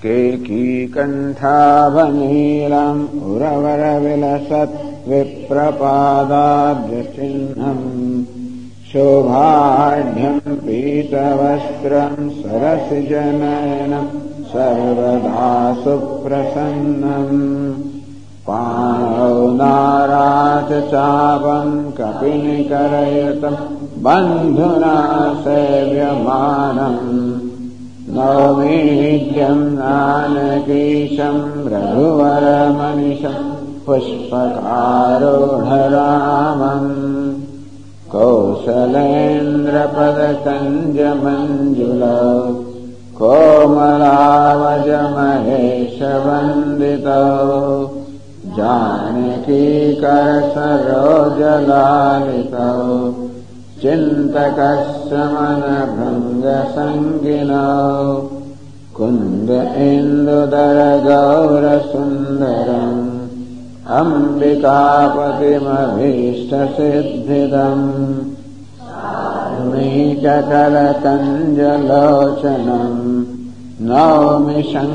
केकीकण्ठाभनीलम् उरवरविलसत् विप्रपादाब्जचिह्नम् शोभाढ्यम् पीतवस्त्रम् सरसिजनयनम् सर्वदा सुप्रसन्नम् पाणौ नाराचचापम् कपिनिकरयुतम् बन्धुना सेव्यमानम् नौमीड्यम् नानकीशम् रघुवरमनिशम् पुष्पकारूढरामम् कौसलेन्द्रपदकञ्जमञ्जुलौ कोमलावजमहेशवन्दितौ जानकीकरसरोजलालितौ चिन्तकस्समनभृङ्गसङ्गिनौ कुन्द इन्दुदरगौरसुन्दरम् अम्बिकापतिमभीष्टसिद्धिदम् मीककलकञ्जलोचनम् नौमि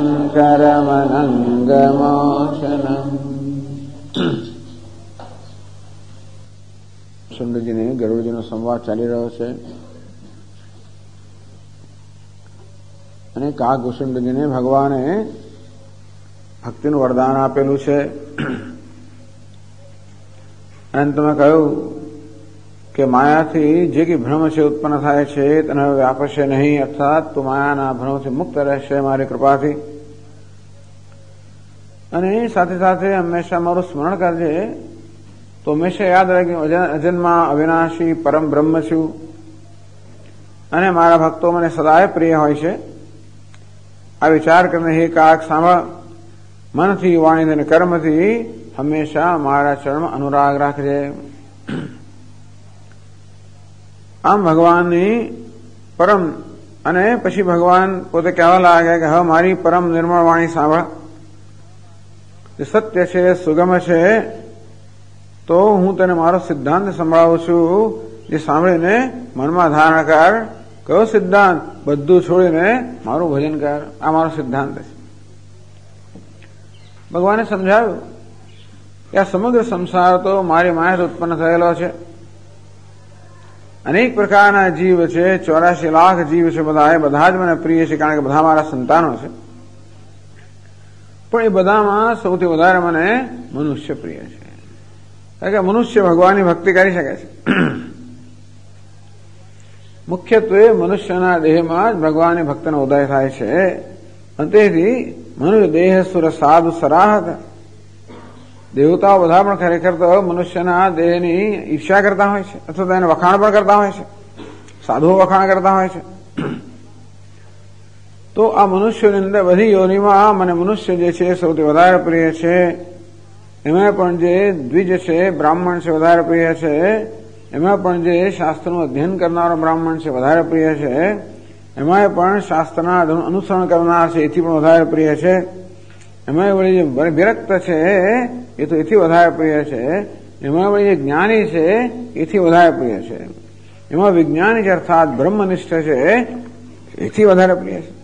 शङ्करमनङ्गमोचनम्। સુંદરજીને ગરુડજીનો સંવાદ ચાલી રહ્યો છે અને કાગભૂષણજીને ભગવાને ભક્તિનું વરદાન આપેલું છે. અંતમાં કહ્યું કે માયાથી જે કંઈ ભ્રમ છે ઉત્પન્ન થાય છે તેને હવે વ્યાપશે નહીં, અર્થાત તું માયાના ભ્રમથી મુક્ત રહેશે મારી કૃપાથી. અને સાથે સાથે હંમેશા મારું સ્મરણ કરજે, તો હંમેશા યાદ રાખે અજન્મા અવિનાશી પરમ બ્રહ્મ છું અને મારા ભક્તો મને સદાય પ્રિય હોય છે. આ વિચાર કરીને હે કાક સાંભળ, મનથી વાણીથી અને કર્મથી હંમેશા મારા ચરણમાં અનુરાગ રાખજે. આમ ભગવાનની પરમ અને પછી ભગવાન પોતે કહેવા લાગ્યા કે હવે મારી પરમ નિર્મળ વાણી સાંભળ, જે સત્ય છે, સુગમ છે, તો હું તને મારો સિદ્ધાંત સંભળાવું છું, જે સાંભળીને મનમાં ધારણ કર. કયો સિદ્ધાંત? બધું છોડીને મારું ભજન કર. આ મારો સિદ્ધાંત છે. ભગવાને સમજાવ્યું કે આ સમગ્ર સંસાર તો મારી માયાથી ઉત્પન્ન થયેલો છે. અનેક પ્રકારના જીવ છે, 84 લાખ જીવ છે, બધા જ મને પ્રિય છે, કારણ કે બધા મારા સંતાનો છે. પણ એ બધામાં સૌથી વધારે મને મનુષ્ય પ્રિય છે, કારણ કે મનુષ્ય ભગવાનની ભક્તિ કરી શકે છે. મુખ્યત્વે મનુષ્યના દેહમાં જ ભગવાનની ભક્તિનો ઉદય થાય છે. અને તેથી મનુષ્ય દેહ સુર સાધુ સરાહત, દેવતાઓ બધા પણ ખરેખર તો મનુષ્યના દેહની ઈર્ષ્યા કરતા હોય છે, અથવા તો એને વખાણ પણ કરતા હોય છે, સાધુઓ વખાણ કરતા હોય છે. તો આ મનુષ્યોની અંદર બધી યોનિમાં મને મનુષ્ય જે છે સૌથી વધારે પ્રિય છે. એમાં પણ જે દ્વિજ છે, બ્રાહ્મણ છે, વધારે પ્રિય છે. એમાં પણ જે શાસ્ત્રનું અધ્યયન કરનારો બ્રાહ્મણ છે વધારે પ્રિય છે. એમાં પણ શાસ્ત્રના અનુસરણ કરનાર છે એથી પણ વધારે પ્રિય છે. એમાં વળી જે વિરક્ત છે એ તો એથી વધારે પ્રિય છે. એમાં વળી જે જ્ઞાની છે એથી વધારે પ્રિય છે. એમાં વિજ્ઞાની છે અર્થાત બ્રહ્મનિષ્ઠ છે એથી વધારે પ્રિય છે.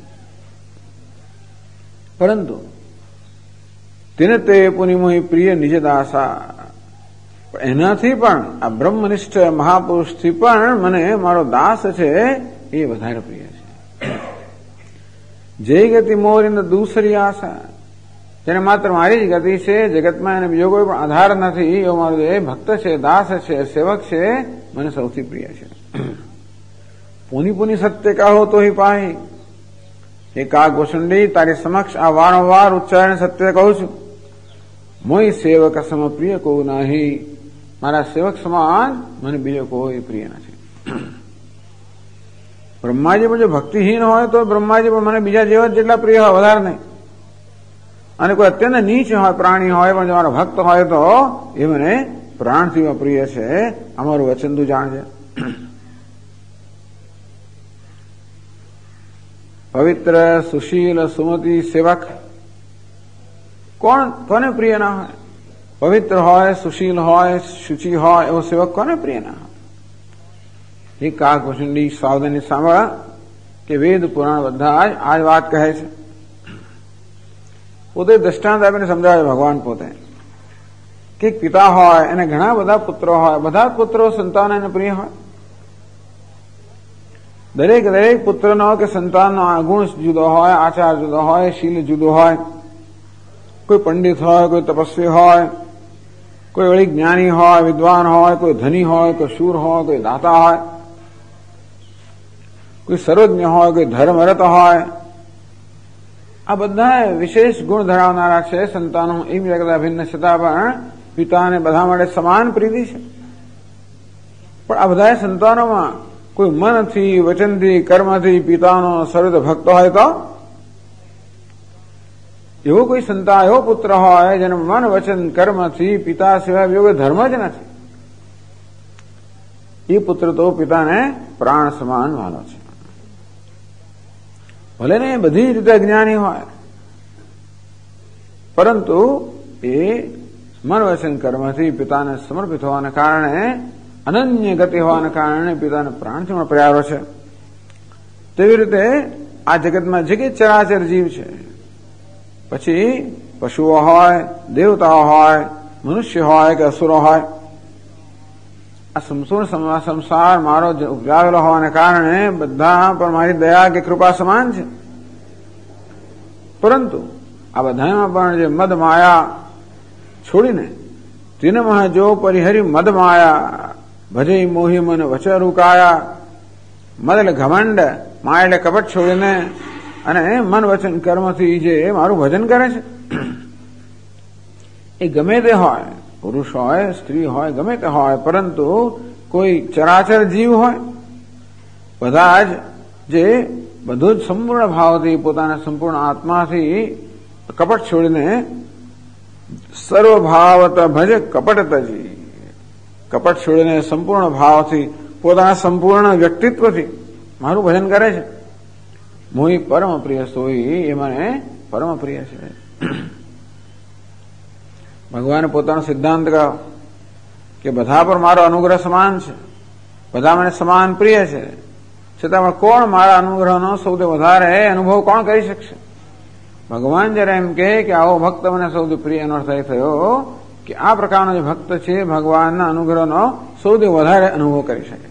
પરંતુ તેને તે પુનિમોહી પ્રિય નિજદાસા, એનાથી પણ આ બ્રહ્મનિષ્ઠ મહાપુરુષથી પણ મને મારો દાસ છે એ વધારે પ્રિય છે. જય ગતિ મોરિંદ દૂસરી આશા, જેને માત્ર મારી જ ગતિ છે, જગતમાં એને બીજો કોઈ પણ આધાર નથી, એવો મારો જે ભક્ત છે, દાસ છે, સેવક છે, મને સૌથી પ્રિય છે. પુની પુની સત્ય કહો તો હિ પાહી, એ કાગભૂષણજી તારી સમક્ષ આ વારંવાર ઉચ્ચારણ સત્ય કહું છું. મોઈ સેવક સમ પ્રિય કો નહીં, મારા સેવક સમાન મને બીજો કોઈ પ્રિય નથી. બ્રહ્માજી પણ જો ભક્તિહીન હોય તો બ્રહ્માજી પણ મને બીજા જેવા જેટલા પ્રિય હોય, વધારે નહીં. અને કોઈ અત્યંત નીચ હોય, પ્રાણી હોય, પણ જો મારો ભક્ત હોય તો એ મને પ્રાણથી પ્રિય છે. અમારું વચન તું જાણજે. પવિત્ર, સુશીલ, સુમતિ સેવક કોને પ્રિય ના હોય? પવિત્ર હોય, સુશીલ હોય, શુચિ હોય એવો સેવક કોને પ્રિય ના હોય? એ કાગભૂષણજી સાવધાની સાંભળા કે વેદ પુરાણ બધા જ આ જ વાત કહે છે. પોતે દ્રષ્ટાંત આપીને સમજાવે ભગવાન પોતે કે પિતા હોય એને ઘણા બધા પુત્રો હોય, બધા પુત્રો સંતાન એને પ્રિય હોય. દરેક પુત્રનો કે સંતાનનો ગુણ જુદો હોય, આચાર જુદો હોય, શીલ જુદો હોય. કોઈ પંડિત હોય, કોઈ તપસ્વી હોય, કોઈ વળી જ્ઞાની હોય, વિદ્વાન હોય, કોઈ ધની હોય, કોઈ શૂર હોય, કોઈ દાતા હોય, કોઈ સર્વજ્ઞ હોય, કોઈ ધર્મરત હોય. આ બધા વિશેષ ગુણ ધરાવનારા છે સંતાનો. એમ જગતા ભિન્ન છતાં પણ પિતાને બધા માટે સમાન પ્રીતિ છે. પણ આ બધા સંતાનોમાં કોઈ મનથી, વચનથી, કર્મથી પિતાનો સર્વ ભક્ત હોય તો એવો કોઈ સંતાન, એવો પુત્ર હોય જેને મન, વચન, કર્મથી પિતા સિવાય બીજો કોઈ ધર્મ જ નથી, એ પુત્ર તો પિતાને પ્રાણ સમાન વાલો છે. ભલે ને બધી રીતે જ્ઞાની હોય, પરંતુ એ મન, વચન, કર્મથી પિતાને સમર્પિત હોવાને કારણે, અનન્ય ગતિ હોવાને કારણે પિતાને પ્રાણથી પ્યારો છે. તેવી રીતે આ જગતમાં જે કંઈ ચરાચર જીવ છે, પછી પશુઓ હોય, દેવતાઓ હોય, મનુષ્ય હોય કે અસુરો હોય, આ સંસાર મારો ઉપજાવેલો હોવાને કારણે બધા પર મારી દયા કે કૃપા સમાન છે. પરંતુ આ બધામાં પણ જે મદ માયા છોડીને તિનમઃ જો પરિહરી મદ માયા ભજે મોહી મન વચન રૂકાયા. મદ એટલે ઘમંડ, માયા એટલે કપટ છોડીને અને મન, વચન, કર્મથી જે મારું ભજન કરે છે, એ ગમે તે હોય, પુરુષ હોય, સ્ત્રી હોય, ગમે તે હોય, પરંતુ કોઈ ચરાચર જીવ હોય, બધા જ જે બધું જ સંપૂર્ણ ભાવથી પોતાના સંપૂર્ણ આત્માથી કપટ છોડીને સર્વભાવત ભજે કપટતજી, કપટ છોડીને સંપૂર્ણ ભાવથી પોતાના સંપૂર્ણ વ્યક્તિત્વથી મારું ભજન કરે છે. મોહી પરમ પ્રિય સોઈ, એ મને પરમ પ્રિય છે. ભગવાને પોતાનો સિદ્ધાંત કહ્યો કે બધા પર મારો અનુગ્રહ સમાન છે, બધા મને સમાન પ્રિય છે, છતાં પણ કોણ મારા અનુગ્રહનો સૌથી વધારે અનુભવ કોણ કરી શકશે? ભગવાન જયારે એમ કે આવો ભક્ત મને સૌથી પ્રિય, એનો અર્થ એ થયો કે આ પ્રકારનો જે ભક્ત છે ભગવાનના અનુગ્રહનો સૌથી વધારે અનુભવ કરી શકે.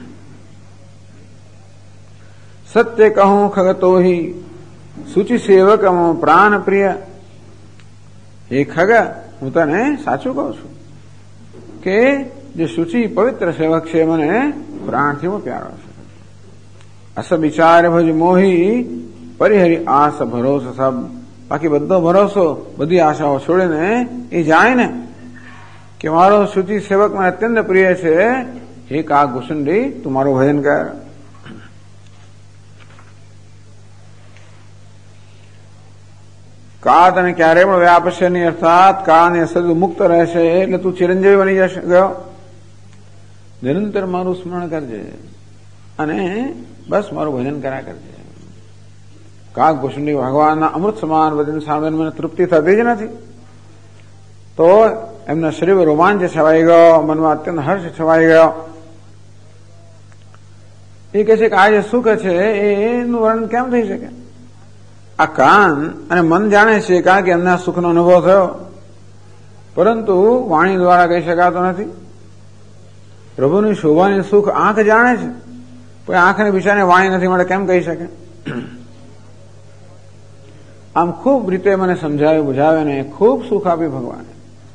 સત્ય કહું ખગતોહી સૂચિ સેવક પ્રાણ પ્રિય. એ ખગ, હું તને સાચું કહું છું કે જે શુચિ પવિત્ર સેવક છે મને પ્રાણથી પ્યારો છે. અસ વિચાર ભજ મોહી પરિહરી આસ ભરોસો સબ. બાકી બધો ભરોસો, બધી આશાઓ છોડીને એ જાય ને કે મારો શુચિ સેવક મને અત્યંત પ્રિય છે, હે કાગ ઘુસંડી તું મારું ભજન કર. કા તને ક્યારે પણ વ્યાપશે નહીં, અર્થાત કાને સદુ મુક્ત રહેશે એટલે તું ચિરંજીવી બની જશે ગયો. નિરંતર મારું સ્મરણ કરજે અને બસ મારું ભજન કર્યા કરજે. કાગ ભૂષણી ભગવાનના અમૃત સમાન વચન સાંભળીને મને તૃપ્તિ થતી જ નથી, તો એમના શરીર રોમાંચ છવાઈ ગયો, મનમાં અત્યંત હર્ષ છવાઈ ગયો. એ કહે છે કે આ જે સુખ છે એનું વર્ણન કેમ થઈ શકે? આ કાન અને મન જાણે છે કારણ કે એમને સુખનો અનુભવ થયો, પરંતુ વાણી દ્વારા કહી શકાતો નથી. પ્રભુની શોભાની સુખ આંખ જાણે છે, પણ આંખને બિચારાને વાણી નથી મળે, કેમ કહી શકે? આમ ખૂબ રીતે મને સમજાવ્યું, બુઝાવ્યું ને ખૂબ સુખ આપ્યું ભગવાને.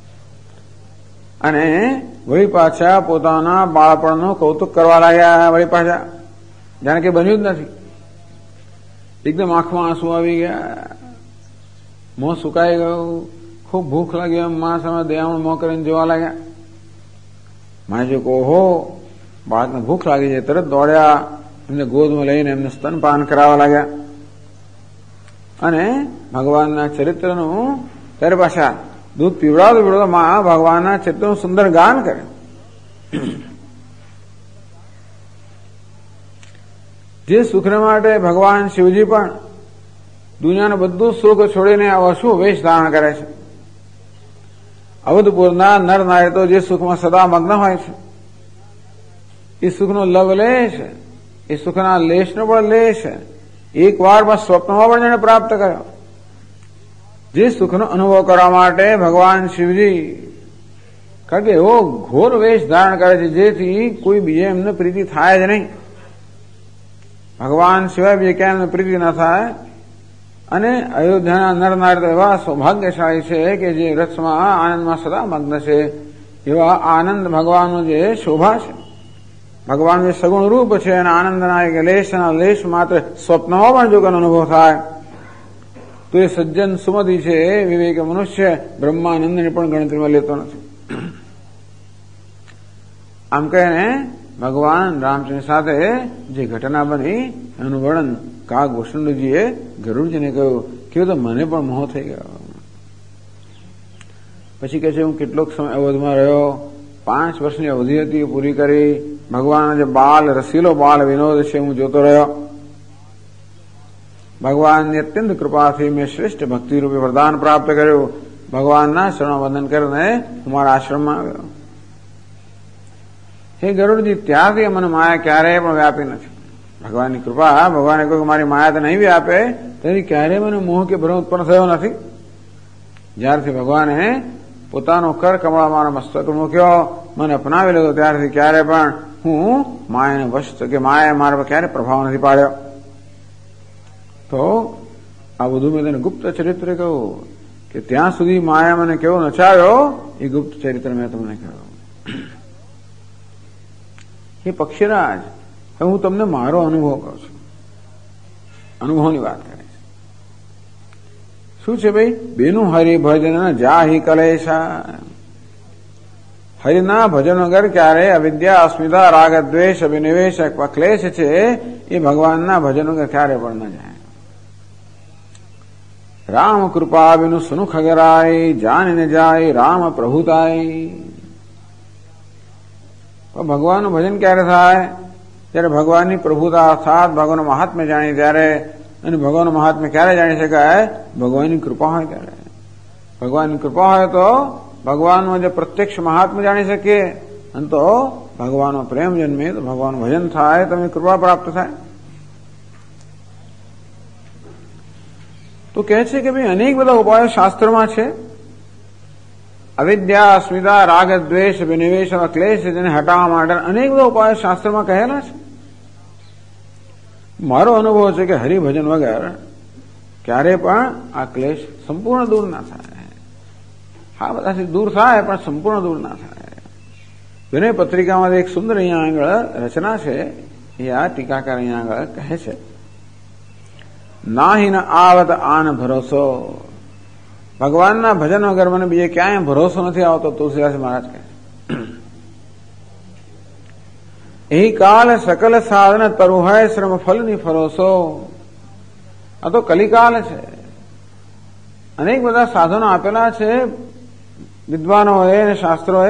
અને વળી પાછા પોતાના બાળપણનું કૌતુક કરવા લાગ્યા. વળી પાછા જાણે કે બન્યું જ નથી. એકદમ આંખમાં આંસુ આવી ગયા, મોં સુકાઈ ગયું, ખૂબ ભૂખ લાગી, એમ મા સામે દયામણ મોં કરીને જોવા લાગ્યા. માએ જો ઓહો બાળકને ભૂખ લાગી જાય, તરત દોડ્યા, એમને ગોદમાં લઈને એમને સ્તનપાન કરાવવા લાગ્યા. અને ભગવાનના ચરિત્રનું ત્યારે પાછા દૂધ પીવડાવતો મા ભગવાનના ચરિત્રનું સુંદર ગાન કરે. જે સુખને માટે ભગવાન શિવજી પણ દુનિયાનું બધું સુખ છોડીને શું વેશ ધારણ કરે છે. અવધપુરના નર નારી તો જે સુખમાં સદા મગ્ન હોય છે, એ સુખનો લવ લે છે, એ સુખના લેશનો પણ લે છે. એક વાર સ્વપ્નમાં પણ જેને પ્રાપ્ત કર્યો. જે સુખનો અનુભવ કરવા માટે ભગવાન શિવજી કારણ કે એવો ઘોર વેશ ધારણ કરે છે જેથી કોઈ બીજે એમને પ્રીતિ થાય જ નહીં, ભગવાન સિવાય બીજે ક્યાં એમને પ્રીતિ ન થાય. અને અયોધ્યાના નર નારી એવા સૌભાગ્યશાળી છે કે જે રસમાં આનંદમાં સદા મગ્ન છે. એવા આનંદ ભગવાનનો જે શોભા છે, ભગવાન જે સગુણ રૂપ છે અને આનંદના લેશના લેશ માત્ર સ્વપ્નમાં પણ જો કોનો અનુભવ થાય તો એ સજ્જન સુમતિ છે, વિવેક મનુષ્ય બ્રહ્માનંદને પણ ગણતરીમાં લેતો નથી. આમ કહીને ભગવાન રામચંદ્ર સાથે જે ઘટના બની એનું વર્ણન કાગભૂષણજીએ ગરુડજીને કહ્યું કે તો મને પણ મોહ થઈ ગયો. પછી કહે છે હું કેટલોક સમય અવધમાં રહ્યો, 5 વર્ષની અવધિ હતી પૂરી કરી. ભગવાનનો જે બાલ રસીલો બાલ વિનોદ છે હું જોતો રહ્યો. ભગવાનની અત્યંત કૃપાથી મેં શ્રેષ્ઠ ભક્તિરૂપી વરદાન પ્રાપ્ત કર્યું. ભગવાનના શરણવંદન કરીને હું મારા આશ્રમમાં આવ્યો. હે ગરુડજી, ત્યારથી મને માયા ક્યારેય પણ વ્યાપી નથી. ભગવાનની કૃપા, ભગવાને કહ્યું મારી માયા તો નહીં વ્યાપે, તેથી ક્યારેય મને મોહ કે ભ્રમ ઉત્પન્ન થયો નથી. જ્યારથી ભગવાને પોતાનો કર કમળા મારા મસ્તક મૂક્યો, મને અપનાવી લીધો, ત્યારથી ક્યારે પણ હું માયાને વશ કે માયા મારા પર ક્યારે પ્રભાવ નથી પાડ્યો. તો આ બધું મેં તેને ગુપ્ત ચરિત્ર કહ્યું કે ત્યાં સુધી માયા મને કેવો નચાવ્યો એ ગુપ્ત ચરિત્ર મેં તમને કહ્યું. એ પક્ષીરાજ, હવે હું તમને મારો અનુભવ કહું છું, અનુભવની વાત કરે છે. શું છે ભાઈ? બેનું હરિભજન જાહી કલેશા. હરિના ભજન વગર ક્યારે અવિદ્યા અસ્મિતા રાગ દ્વેષ અભિનિવેશ ક્લેશ છે એ ભગવાનના ભજન વગર ક્યારે પણ ન જાય. રામ કૃપા બિનુ સુનુખ અગરાય જાણીને જાય રામ પ્રભુતાય. ભગવાનનું ભજન ક્યારે થાય? ત્યારે ભગવાનની પ્રભુતા અર્થાત ભગવાનનું મહાત્મ્ય જાણીએ ત્યારે. અને ભગવાનનું મહાત્મ્ય ક્યારે જાણી શકાય? ભગવાનની કૃપા હોય ત્યારે. ભગવાનની કૃપા હોય તો ભગવાનનું જે પ્રત્યક્ષ મહાત્મ્ય જાણી શકીએ, અને તો ભગવાનનો પ્રેમ જન્મે તો ભગવાનનું ભજન થાય, તમને કૃપા પ્રાપ્ત થાય. તો કહે છે કે ભાઈ અનેક બધા ઉપાયો શાસ્ત્રમાં છે. અવિદ્યા અસ્મિતા રાગ દ્વેષ વિનિવેશ ક્લેશ જેને હટાવવા માટે અનેક બધા ઉપાયો શાસ્ત્રમાં કહેલા છે. મારો અનુભવ છે કે હરિભજન વગર ક્યારે પણ આ ક્લેશ સંપૂર્ણ દૂર ના થાય. હા, બધાથી દૂર થાય પણ સંપૂર્ણ દૂર ના થાય. વિનય પત્રિકામાં એક સુંદર અહીંયા આગળ રચના છે, એ આ ટીકાકાર અહીંયા આગળ કહે છે, નાહી ન આવત આન ભરોસો. ભગવાનના ભજન વગર મને બીજે ક્યાંય ભરોસો નથી આવતો. તુલસીદાસ મહારાજ કહે એ કાલ સકલ સાધન તરુ હોય શ્રમ ફલની ફરોસો. આ તો કલિકાલ છે. અનેક બધા સાધનો આપેલા છે વિદ્વાનોએ અને શાસ્ત્રોએ.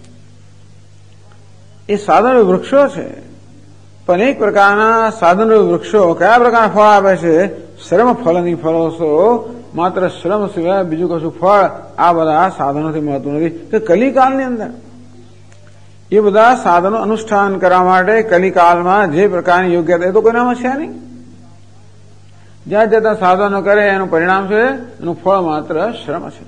એ સાધન વૃક્ષો છે, પણ અનેક પ્રકારના સાધન વૃક્ષો કયા પ્રકારના ફળ આપે છે? શ્રમ ફલની ફરોસો. માત્ર શ્રમ સિવાય બીજું કશું ફળ આ બધા સાધનોથી મળતું નથી. તો કલિકાલની અંદર એ બધા સાધનો અનુષ્ઠાન કરવા માટે કલિકાલમાં જે પ્રકારની યોગ્યતા એ તો કોઈનામાં છે નહીં. જ્યાં જતા સાધનો કરે એનું પરિણામ છે, એનું ફળ માત્ર શ્રમ છે.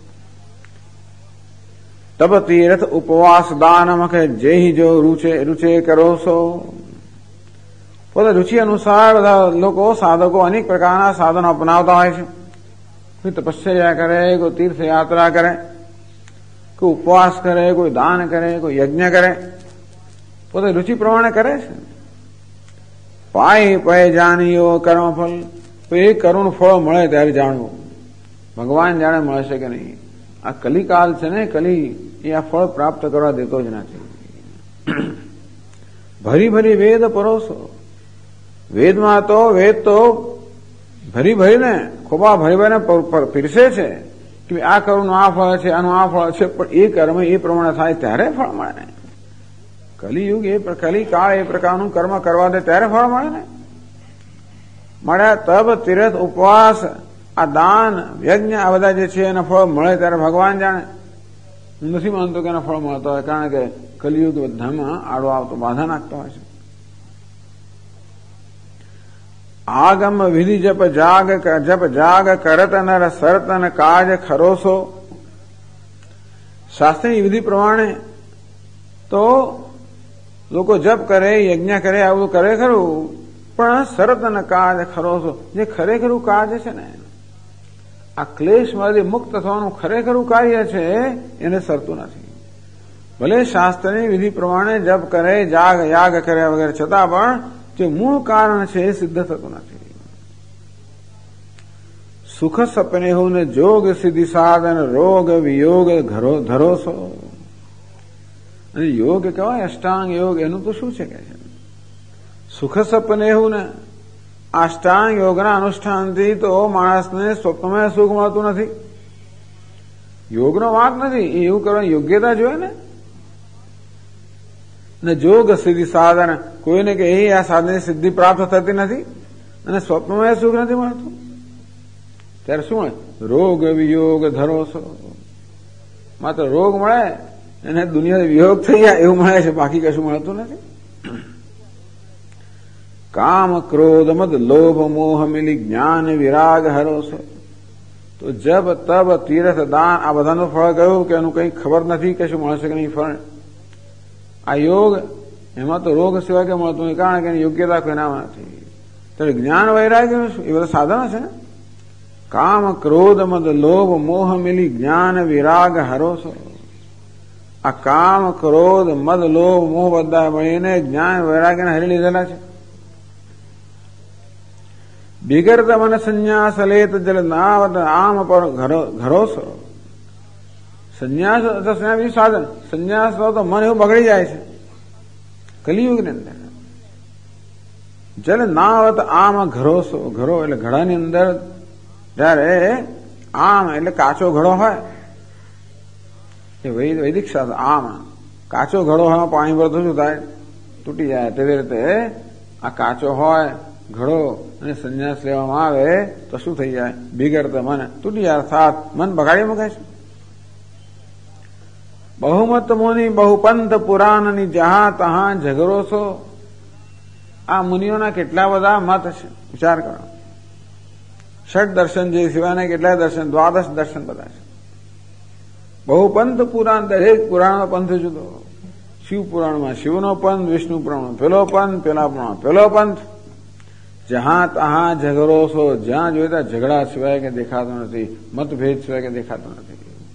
તપ તીર્થ ઉપવાસ દાન મખે જેહી જો રૂચે કરો છો. પોતે રુચિ અનુસાર બધા લોકો સાધકો અનેક પ્રકારના સાધનો અપનાવતા હોય છે. કોઈ તપશ્ચર્યા કરે, કોઈ તીર્થયાત્રા કરે, કોઈ ઉપવાસ કરે, કોઈ દાન કરે, કોઈ યજ્ઞ કરે, પોતે રુચિ પ્રમાણે કરે છે. પાય પય જાણીઓ કર્મફળ. તો એ કરુણ ફળ મળે ત્યારે જાણવું. ભગવાન જાણે મળશે કે નહીં. આ કલિકાલ છે ને, કલી એ આ ફળ પ્રાપ્ત કરવા દેતો જ નથી. ભરી ભરી વેદ પરોસો. વેદમાં તો વેદ તો ભરી ભરીને ખોબા ભરી ભરીને પીરસે છે કે આ કર્મનું આ ફળ છે, આનું આ ફળ છે, પણ એ કર્મ એ પ્રમાણે થાય ત્યારે ફળ મળે ને. કલિયુગ એ કલિકાળ એ પ્રકારનું કર્મ કરવા દે ત્યારે ફળ મળે ને. મળ્યા તપ તીર્થ ઉપવાસ આ દાન યજ્ઞ આ બધા જે છે એના ફળ મળે ત્યારે ભગવાન જાણે. હું નથી માનતો કે એના ફળ મળતા હોય, કારણ કે કલિયુગ બધામાં આડો આવતો બાધા નાખતો હોય છે. આગમ વિધિ જપ જાગ કરત નર સરતન કાજ ખરોસો. શાસ્ત્રની વિધિ પ્રમાણે તો લોકો જપ કરે, યજ્ઞ કરે, આવું કરે ખરું, પણ સરતન કાજ ખરોસો, જે ખરેખરું કાર્ય છે ને, આ ક્લેશમાંથી મુક્ત થવાનું ખરેખરું કાર્ય છે, એને સરતું નથી. ભલે શાસ્ત્રની વિધિ પ્રમાણે જપ કરે, જાગ યાગ કર્યા વગેરે, છતાં પણ જે મૂળ કારણ છે એ સિદ્ધ થતું નથી. સુખ સપને હું ને જોગ સિદ્ધિ સાધન રોગ વિયોગ ધરોસો. અને યોગ કહેવાય અષ્ટાંગ યોગ, એનું તો શું છે કે છે? સુખ સપને હું ને અષ્ટાંગ યોગના અનુષ્ઠાનથી તો માણસને સ્વપ્નમાં સુખ મળતું નથી. યોગનો વાંક નથી, એવું કરવાની યોગ્યતા જોઈએ ને જોગ સિદ્ધિ સાધન, કોઈને કે આ સાધનની સિદ્ધિ પ્રાપ્ત થતી નથી અને સ્વપ્નમાં સુખ નથી મળતું, ત્યારે શું મળે? રોગ વિયોગ ધરોસો. માત્ર રોગ મળે અને દુનિયા વિયોગ થઈ જાય એવું મળે છે, બાકી કશું મળતું નથી. કામ ક્રોધ મદ લોભ મોહ મિલી જ્ઞાન વિરાગ હરોસો. તો જબ તબ તીર્થ દાન આ બધાનું ફળ કયું કે એનું કંઈ ખબર નથી, કશું મળશે કે નહીં ફળ. આ યોગ એમાં તો રોગ સિવાય કે મળતું નહીં, કારણ કે એની યોગ્યતા કોઈનામાં નથી. તો જ્ઞાન વૈરાગ્ય શું? એ બધા સાધનો છે ને. કામ ક્રોધ મદ લોભ મોહ મિલી જ્ઞાન વિરાગ હરોસો. આ કામ ક્રોધ મદ લોભ મોહ બધા મળીને જ્ઞાન વૈરાગ્યને હરી લીધેલા છે. બિગડત મન સંન્યાસ લેત જલ નાવત આમ પર ઘરોસો. સંન્યાસ સાધન, સંન્યાસ તો મન એવું બગડી જાય છે કલિયુગની અંદર. જલ નાવત આમ ઘરોસો. ઘરો એટલે ઘડાની અંદર જયારે આમ એટલે કાચો ઘડો હોય, એ વૈદિક શાસ્ત્ર આમ કાચો ઘડો હોય, પાણી ભરતું શું થાય? તૂટી જાય. તેવી રીતે આ કાચો હોય ઘડો અને સંન્યાસ લેવામાં આવે તો શું થઈ જાય? બિગડત મન તૂટી જાય, અર્થાત મન બગાડી મુકાય છે. બહુમત મુનિ બહુપંથ પુરાણની જહા તહા ઝઘરોસો. આ મુનિઓના કેટલા બધા મત છે, વિચાર કરો. ષટ દર્શન જે સિવાયના કેટલા દર્શન, દ્વાદશ દર્શન બધા છે. બહુપંથ પુરાણ, દરેક પુરાણનો પંથ જુદો. શિવ પુરાણમાં શિવનો પંથ, વિષ્ણુ પુરાણમાં પેલો પંથ, પેલા પુરાણમાં પેલો પંથ. જહાં તહાં ઝઘરોસો. જ્યાં જોઈએ ત્યાં ઝઘડા સિવાય કે દેખાતો નથી, મતભેદ સિવાય કે દેખાતો નથી.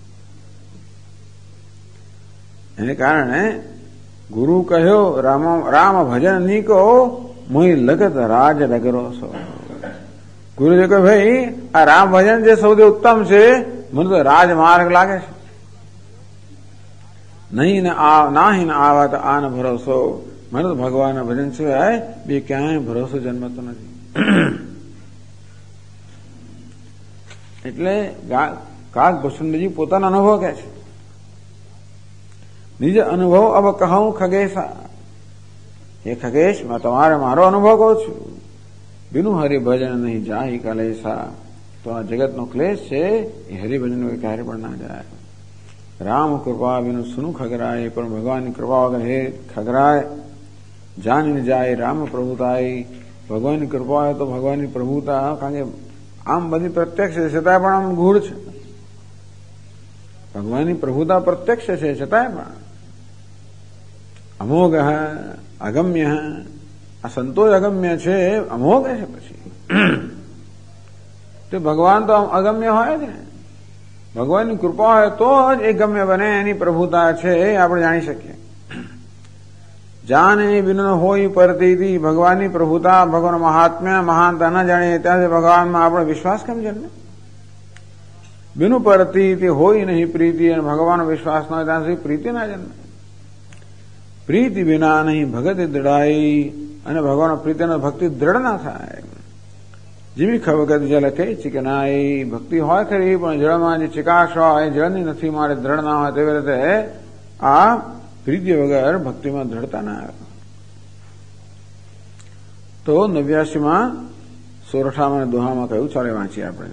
એને કારણે ગુરુ કહ્યો રામ ભજન નીકો મોહી લગત રાજ રગરોસો. ગુરુજી કહે ભાઈ આ રામ ભજન જે સૌથી ઉત્તમ છે, મને તો રાજમાર્ગ લાગે છે. નહીં નાહી આવત આન ભરોસો. મને તો ભગવાનના ભજન સિવાય બે ક્યાંય ભરોસો જન્મતો નથી. એટલે કાક ભૂષણજી પોતાનો અનુભવ કહે છે. નિજ અનુભવ અબ કહું ખગેશા. એ ખગેશ મેં તમારે મારો અનુભવ કહું છું. બિનુ હરિભજન નહીં જાય કલેશા. તો આ જગતનો ક્લેશ છે એ હરિભજન ક્યારે પણ ના જાય. રામ કૃપા બિનુ સુનું ખગરાય. પણ ભગવાનની કૃપા વગર હે ખગરાય જાણીને જાય રામ પ્રભુતાય. ભગવાનની કૃપા હોય તો ભગવાનની પ્રભુતા, કારણ કે આમ બધી પ્રત્યક્ષ છે છતાંય પણ આમ ગૂઢ છે. ભગવાનની પ્રભુતા પ્રત્યક્ષ છે છતાંય પણ અમોઘ અગમ્ય. આ સંતોષ અગમ્ય છે, અમોઘ છે. પછી તો ભગવાન તો અગમ્ય હોય ને. ભગવાનની કૃપા હોય તો જ એ ગમ્ય બને. એની પ્રભુતા છે એ આપણે જાણી શકીએ. જાને બિન હોય પરતી. ભગવાનની પ્રભુતા, ભગવાન મહાત્મ્ય મહાનતા ન જાણીએ ત્યાંથી ભગવાનમાં આપણો વિશ્વાસ કેમ જન્મે? બિનુ પરતી હોય નહીં પ્રીતિ. અને ભગવાનનો વિશ્વાસ ન હોય ત્યાં સુધી પ્રીતિ ના જન્મે. પ્રીતિ વિના નહીં ભગતિ દ્રઢાઈ. અને ભગવાન પ્રીતિનો ભક્તિ દ્રઢ ના થાય. જેવી ખવગત જલ કઈ ચિકનાઈ. ભક્તિ હોય ખરી પણ જળમાં જે ચિકાશ હોય, જળની નથી મારે દ્રઢ ના હોય. તેવી રીતે આ પ્રીતિ વગર ભક્તિમાં દ્રઢતા ના આવે. તો 89માં સોરઠામાં દોહામાં કહ્યું, ચાલે વાંચીએ આપણે.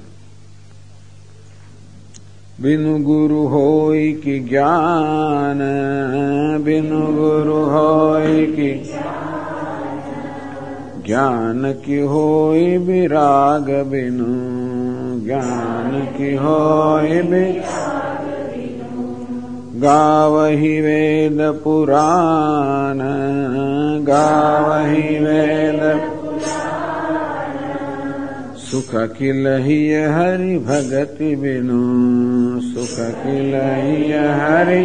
બિનુ ગુરુ હોય કે જ્ઞાન. બિનુ ગુરુ હોય કે ज्ञान की होई विराग बिनु, ज्ञान की होई विराग बिनु। गावहि वेद पुराण, गावहि वेद पुराण। सुख अखिलहिय हरि भगति बिनु, सुख अखिलहिय हरि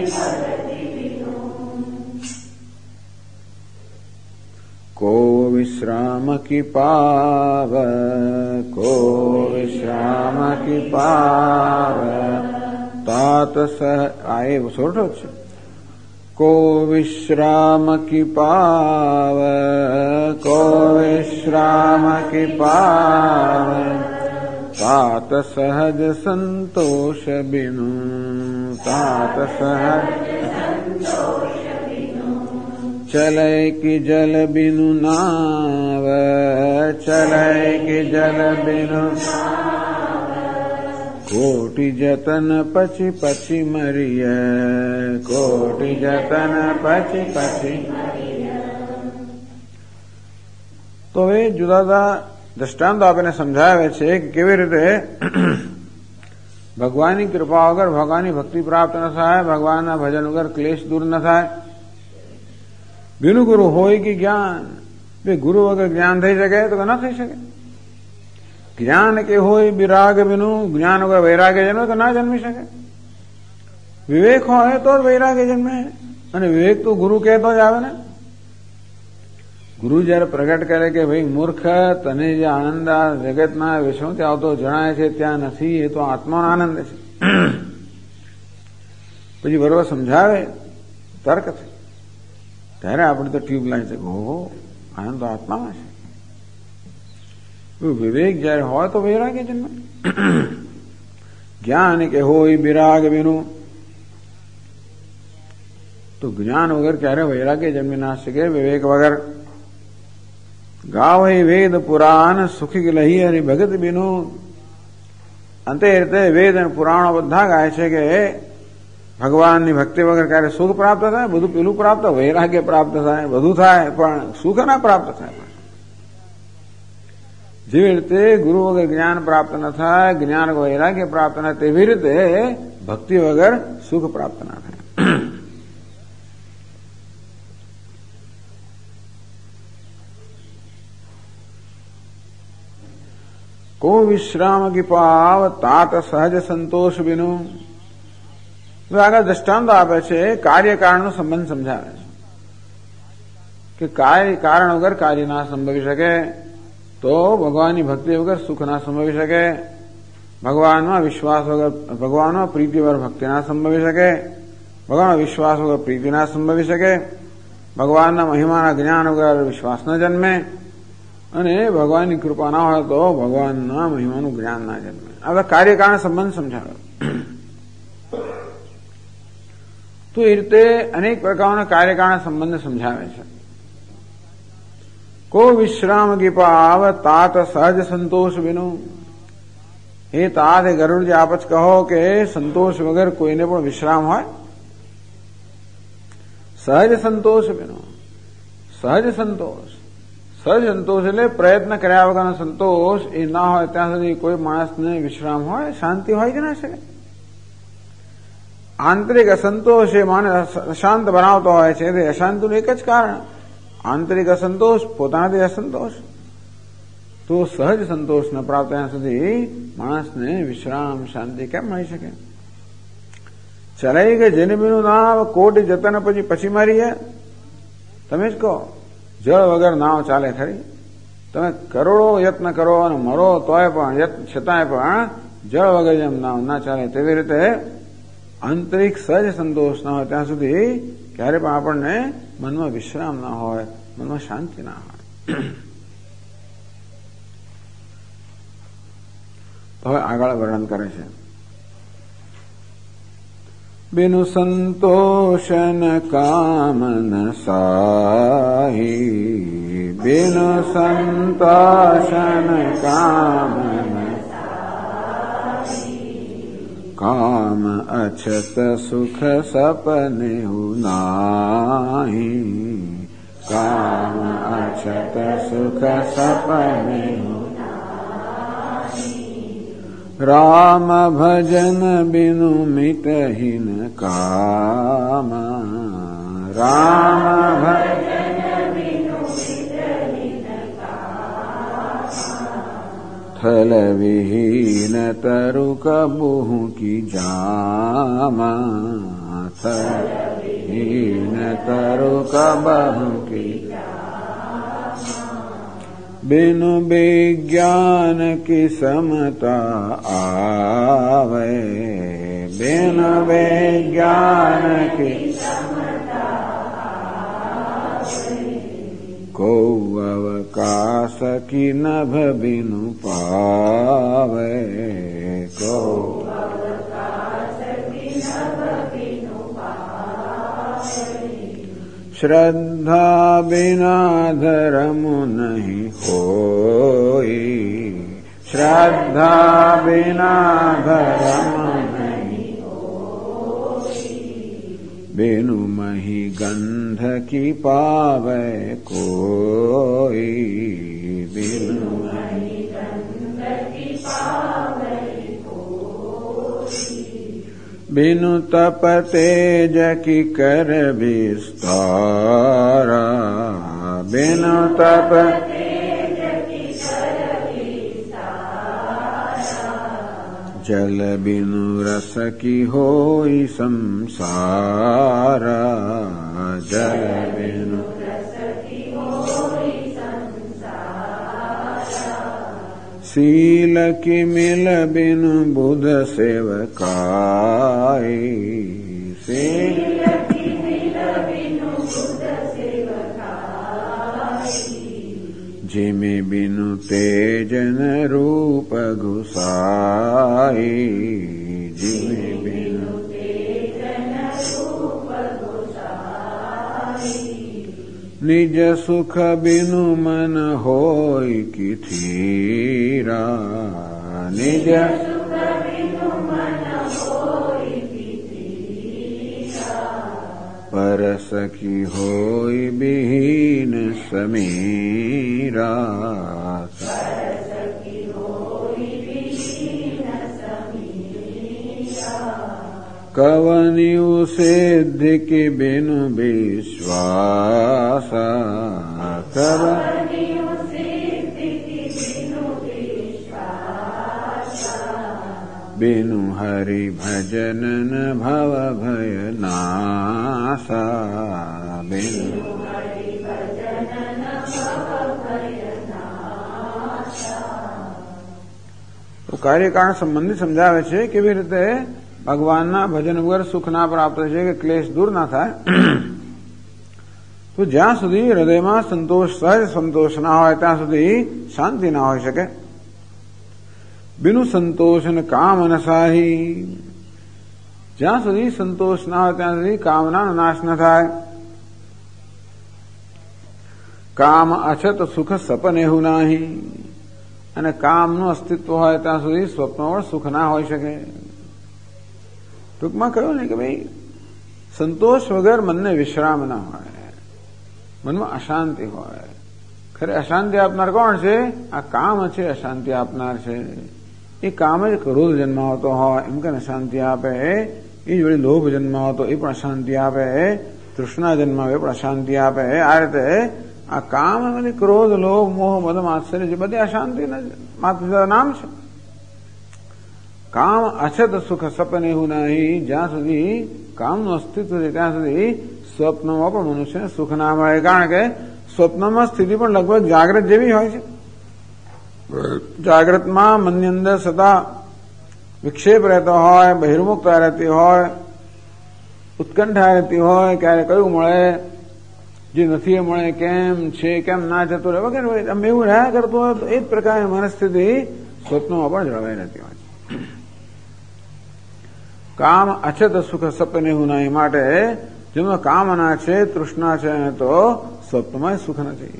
को विश्राम की पाव, को विश्राम की पाव। तात सह आए वो छोटो छे। को विश्राम की पाव, को विश्राम की पाव। तात सहज संतोष बिनु, तात सहज चलै की जल बिनु नाव, चलै की जल बिनु कोटि जतन पछि पछि मरिय, कोटि जतन पछि पछि। तो એ જુદા જુદા દ્રષ્ટાંતો આપણને સમજાવે છે કે કેવી રીતે ભગવાનની કૃપા વગર ભગવાનની ભક્તિ પ્રાપ્ત ન થાય, ભગવાનના ભજન વગર ક્લેશ દૂર ન થાય। बिनु गुरु होय कि ज्ञान, वे गुरु अगर ज्ञान थई सके तो न थई सके। ज्ञान के होय विराग बिनु, ज्ञान अगर वैराग्य जन्मे तो ना जन्मी सके। विवेक होय तो वैराग्य जन्मे, अने विवेक तो गुरु कहतो ज आवे ने। गुरु जયારે प्रगट करे के भाई मूर्ख तने जे आनंद आ जगतना विषयोથી આવતો જણાય છે ત્યાં નથી, એ તો આત્માનો આનંદ છે। પછી બરોબર સમજાવે તર્કથી ત્યારે આપણે તો ટ્યુબ લાગી શકે, ઓહો આનંદ તો આત્મામાં છે। વિવેક જયારે હોય તો વૈરાગ્ય જન્મે। જ્ઞાન કે હોય વિરાગ વિનું, તો જ્ઞાન વગર ક્યારે વૈરાગ્ય જન્મી ના શકે, વિવેક વગર। ગાવ વેદ પુરાણ સુખી લહી હરિ ભગત બિનું। અંતે રીતે વેદ અને પુરાણો બધા ગાય છે કે ભગવાનની ભક્તિ વગર ક્યારે સુખ પ્રાપ્ત થાય, બધું પેલું પ્રાપ્ત, વૈરાગ્ય પ્રાપ્ત થાય, બધું થાય પણ સુખ ના પ્રાપ્ત થાય। જેવી રીતે ગુરુ વગર જ્ઞાન પ્રાપ્ત ન થાય, જ્ઞાન વગર વૈરાગ્ય પ્રાપ્ત ન થાય, તેવી રીતે ભક્તિ વગર સુખ પ્રાપ્ત ના થાય। को विश्राम की पाव, तात सहज संतोष बिनु। આગળ દ્રષ્ટાંત આપે છે, કાર્ય કારણનો સંબંધ સમજાવે છે કે કાર્ય કારણ વગર કાર્ય ના સંભવી શકે, તો ભગવાનની ભક્તિ વગર સુખ ના સંભવી શકે, ભગવાનમાં વિશ્વાસ વગર, ભગવાનમાં પ્રીતિ વગર ભક્તિ ના સંભવી શકે, ભગવાનમાં વિશ્વાસ વગર પ્રીતિ ના સંભવી શકે, ભગવાનના મહિમાના જ્ઞાન વગર વિશ્વાસ ન જન્મે, અને ભગવાનની કૃપા ના હોય તો ભગવાનના મહિમાનું જ્ઞાન ના જન્મે। આ કાર્યકારણ સંબંધ સમજાવે। તો એ રીતે અનેક પ્રકારના કાર્યકારણ સંબંધ સમજાવે છે। કો વિશ્રામ કી પાવ, तात સહજ સંતોષ બિनु। એ तात એ ગરુડજી આપ જ કહો કે સંતોષ વગર કોઈને પણ વિશ્રામ હોય। સહજ સંતોષ બિनु, સહજ સંતોષ, સહજ સંતોષ એટલે પ્રયત્ન કર્યા વગરનો સંતોષ એ ના હોય ત્યાં સુધી કોઈ માણસને વિશ્રામ હોય, શાંતિ હોય જ ના શકે। આંતરિક અસંતોષ એ માણસ અશાંત બનાવતો હોય છે, તે અશાંતિનું એક જ કારણ આંતરિક અસંતોષ, પોતાનાથી અસંતોષ। તો સહજ સંતોષ ન પ્રાપ્ત ત્યાં સુધી માણસને વિશ્રામ શાંતિ કેમ મળી શકે? ચલાઈ કે જેને બીનું નાવ કોટી જતન પછી મારીએ। તમે જ કહો, જળ વગર નાવ ચાલે ખરી? તમે કરોડો યત્ન કરો અને મરો તોય પણ છતાંય પણ જળ વગર જેમ નાવ ના ચાલે, તેવી રીતે આંતરિક સહજ સંતોષ ના હોય ત્યાં સુધી ક્યારે પણ આપણને મનમાં વિશ્રામ ના હોય, મનમાં શાંતિ ના હોય। તો હવે આગળ વર્ણન કરે છે। बिनु संतोषन कामन साही, बिनु संतोषन कामन काम अछत सुख सपने नाही, काम अछत सुख सपने राम भजन बिनु मिटहिन काम राम भजन बिनु मिटहिन काम थल विहीन तरु कबहु की जामा थल विहीन तरु कबहु की बिनु विज्ञान की समता आवे बिनु विज्ञान की समता आवे को अवकाश की नभ बिनु पावे को अवकाश की नभ बिनु पावे श्रद्धा बिना धर्म नहीं होई श्रद्धा बिना धर्म नहीं होई बिनु मही गंध की पावे कोई बिनु मही गंध की पावे कोई बिनु तप तेज की कर विस्तारा बिनु तप तेज की कर विस्तारा जल बिनु रस की होई संसारा जल बिनु रस की होई संसारा सील की मिल बिनु बुध सेवकाई सील की मिल बिनु बुध सेवकाई जिमे बिनु तेजन रूप घुसाई जिमे बिनु तेजन रूप घुसाई निज सुख बिनु मन होई की थीरा निज सुख बिनु मन होई की थीरा परस की होई विहीन समीरा परस की होई विहीन समीरा कवनियु सिद्धि की बिनु विश्वास कवनियु सिद्धि की बिनु विश्वास बिनु हरि भजन न भव भय नासा बिनु हरि भजन न भव भय नासा तो કાર્યકારણ સંબંધી સમજાવે છે કેવી રીતે ભગવાનના ભજન વગર સુખ ના પ્રાપ્ત છે કે ક્લેશ દૂર ના થાય તો જ્યાં સુધી હૃદયમાં સંતોષ સહજ સંતોષ ના હોય ત્યાં સુધી શાંતિ ના હોઈ શકે बिनु संतोष न काम न साही ज्यां सुधी संतोष ना हो त्यां सुधी कामना नाश न थाय काम अछत सुख सपने हु नाही अने कामનું અસ્તિત્વ હોય ત્યાં સુધી સ્વપ્નમાં સુખ ના હોઈ શકે ટૂંકમાં કહ્યું ને કે ભાઈ સંતોષ વગર મનને વિશ્રામ ના હોય મનમાં અશાંતિ હોય ખરે અશાંતિ આપનાર કોણ છે આ કામ છે અશાંતિ આપનાર છે એ કામ જ ક્રોધ જન્માવતો હોય એમ કે અશાંતિ આપે એ જોડે લોભ જન્માવતો એ પણ અશાંતિ આપે તૃષ્ણા જન્માવે પણ અશાંતિ આપે આ રીતે આ કામ અને ક્રોધ લોભ મોહ મદ માત્સર્ય જે બધી અશાંતિના માત્ર નામ છે કામ અછત સુખ સપને એવું નહીં જ્યાં સુધી કામનું અસ્તિત્વ છે ત્યાં સુધી સ્વપ્નમાં પણ મનુષ્યને સુખ ના મળે કારણ કે સ્વપ્નમાં સ્થિતિ પણ લગભગ જાગ્રત જેવી હોય છે જાગ્રતમાં મનની અંદર સદા વિક્ષેપ રહેતો હોય બહિર્મુખતા રહેતી હોય ઉત્કંઠા રહેતી હોય ક્યારે કયું મળે જે નથી એ મળે કેમ છે કેમ ના જતો રહે વગેરે આમ એવું રહ્યા કરતું હોય તો એ જ પ્રકારની મનસ્થિતિ સ્વપ્નમાં પણ જળવાઈ રહેતી હોય છે કામ અછત સુખ સપને એવું નહીં માટે જેમાં કામના છે તૃષ્ણા છે તો સ્વપ્નમાં સુખ નથી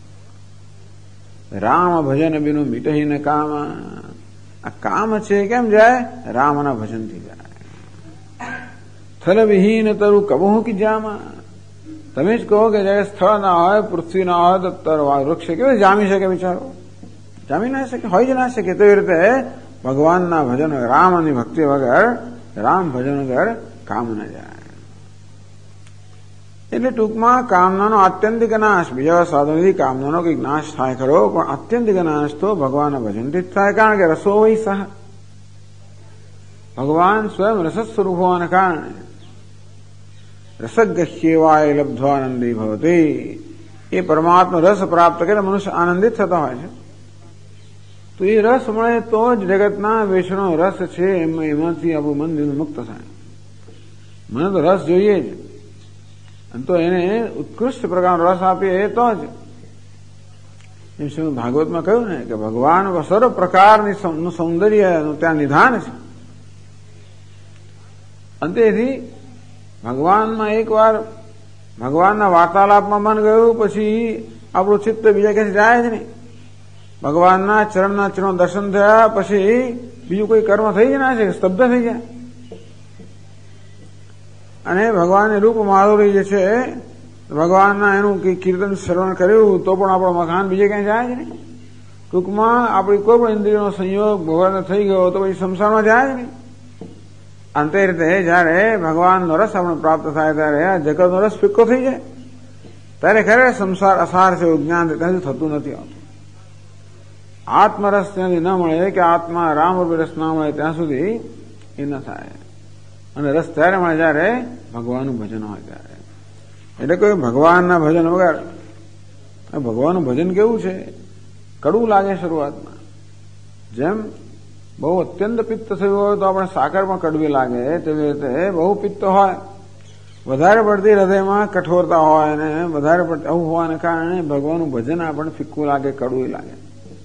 રામ ભજન બિનુ મિટહી ને કામ આ કામ છે કેમ જાય રામના ભજનથી જાય થલ વિહીન તરુ કબહુ કી જામા તમે જ કહો કે જયારે સ્થળ ના હોય, પૃથ્વી ના હોય, તો વૃક્ષ કેવી જામી શકે? બિચારો જામી ના શકે, હોય જ ના શકે. તો એ રીતે ભગવાનના ભજન, રામની ભક્તિ વગર, રામ ભજન વગર કામ ન જાય. એટલે ટૂંકમાં કામનાનો આત્યંતિક નાશ, બીજા સાધનોથી કામનાનો કંઈક નાશ થાય ખરો, પણ આત્યંતિક નાશ તો ભગવાનના ભજનથી જ થાય. કારણ કે રસો વૈ સહ, ભગવાન સ્વયં રસ સ્વરૂપ હોવાને કારણે રસગ્યવાય લબ્ધ્વાનંદી ભવતી, એ પરમાત્મા રસ પ્રાપ્ત કરે મનુષ્ય આનંદિત થતા હોય છે. તો એ રસ મળે તો જ જગતના વેસણો રસ છે એમાંથી આપણું મન મુક્ત થાય. મને તો રસ જોઈએ જ, તો એને ઉત્કૃષ્ટ પ્રકારનો રસ આપીએ તો જ. એમ શ્રીમદ ભાગવતમાં કહ્યું ને કે ભગવાન સર્વ પ્રકારની સૌંદર્યનું ત્યાં નિધાન છે. અંતેથી ભગવાનમાં એકવાર ભગવાનના વાર્તાલાપમાં મન ગયું, પછી આપણું ચિત્ત બીજા ક્યાંથી જાય જ નહીં. ભગવાનના ચરણના દર્શન થયા પછી બીજું કોઈ કર્મ થઈ જ ના છે, સ્તબ્ધ થઈ જાય. અને ભગવાનની રૂપ માધુરી જે છે, ભગવાનના એનું કીર્તન શ્રવણ કર્યું તો પણ આપણો મકાન બીજે ક્યાંય જાય જ નહીં. ટૂંકમાં આપણી કોઈ પણ ઇન્દ્રિયનો સંયોગ ભગવાનને થઈ ગયો તો પછી સંસારમાં જાય જ નહીં. અંતે રીતે જયારે ભગવાનનો રસ આપણે પ્રાપ્ત થાય ત્યારે આ જગતનો રસ ફિક્કો થઈ જાય, ત્યારે ખરે સંસાર અસાર છે, જ્ઞાન ત્યાંથી થતું નથી આવતું. આત્મરસ ત્યાંથી ન મળે કે આત્મા રામ રૂપી રસ ના મળે ત્યાં સુધી એ ન થાય. અને રસ ત્યારે મળે જયારે ભગવાનનું ભજન હોય ત્યારે. એટલે કોઈ ભગવાનના ભજન વગર, ભગવાનનું ભજન કેવું છે, કડવું લાગે શરૂઆતમાં. જેમ બહુ અત્યંત પિત્ત થયું હોય તો આપણે સાકર પણ કડવી લાગે, તેવી રીતે બહુ પિત્ત હોય, વધારે પડતી હૃદયમાં કઠોરતા હોય અને વધારે પડતી આવું હોવાને કારણે ભગવાનનું ભજન આપણને ફિક્કું લાગે, કડવું લાગે.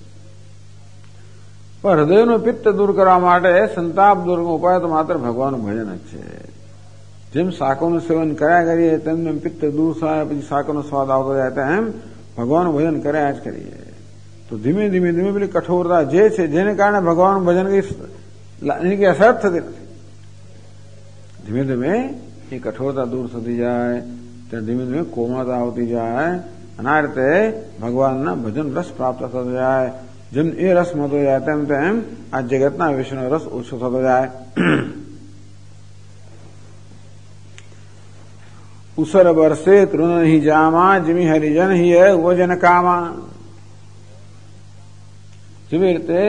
પણ હૃદયનું પિત્ત દૂર કરવા માટે, સંતાપ દૂર ઉપાય તો માત્ર ભગવાનનું ભજન જ છે. જેમ શાકોનું સેવન કર્યા કરીએ તેમ પિત્ત દૂર થાય, પછી શાકોનો સ્વાદ આવતો જાય, તેમ ભગવાનનું ભજન કર્યા જ કરીએ તો ધીમે ધીમે ધીમે પેલી કઠોરતા જે છે, જેને કારણે ભગવાનનું ભજન કઈ અસર થતી નથી, ધીમે ધીમે એ કઠોરતા દૂર થતી જાય, ત્યાં ધીમે ધીમે કોમળતા આવતી જાય, અને આ રીતે ભગવાનના ભજન રસ પ્રાપ્ત થતો જાય. જેમ એ રસ મળતો જાય તેમ તેમ આ જગતના વિષયનો રસ ઓછો થતો જાય. ઉસર બરસે તૃણ નહીં જામા, જીમી હરિજન હિય વજન કામા. જેવી રીતે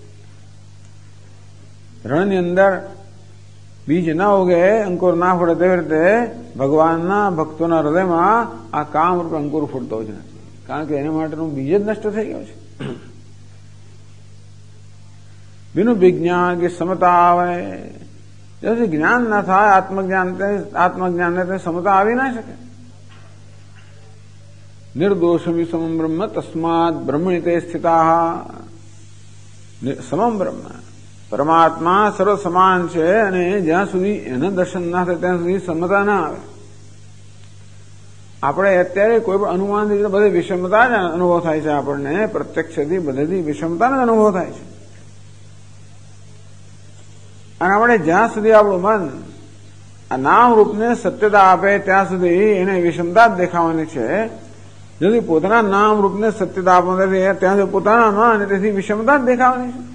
રણની અંદર બીજ ના ઉગે, અંકુર ના ફૂટે, તેવી રીતે ભગવાનના ભક્તોના હૃદયમાં આ કામ રૂપે અંકુર ફૂટતો જ નથી, કારણ કે એના માટેનું બીજ જ નષ્ટ થઈ ગયો છે. બિનુ વિજ્ઞાન કે સમતા આવે, જેથી જ્ઞાન ના થાય, આત્મજ્ઞાનને સમતા આવી ના શકે. નિર્દોષમ સમમ બ્રહ્મ તસ્માત બ્રહ્મણિ તે સ્થિતા. સમમ બ્રહ્મ, પરમાત્મા સર્વ સમાન છે, અને જ્યાં સુધી એના દર્શન ના થાય ત્યાં સુધી સમતા ના આવે. આપણે અત્યારે કોઈ પણ અનુમાનથી બધી વિષમતા જ અનુભવ થાય છે, આપણને પ્રત્યક્ષથી બધેથી વિષમતાનો જ અનુભવ થાય છે. અને આપણે જ્યાં સુધી આપણું મન આ નામ રૂપને સત્યતા આપે ત્યાં સુધી એને વિષમતા જ દેખાવાની છે. যদি પોતાના નામ રૂપને સત્યતા આપવાની ત્યાં સુધી પોતાના મન તેથી વિષમતા જ દેખાવાની છે.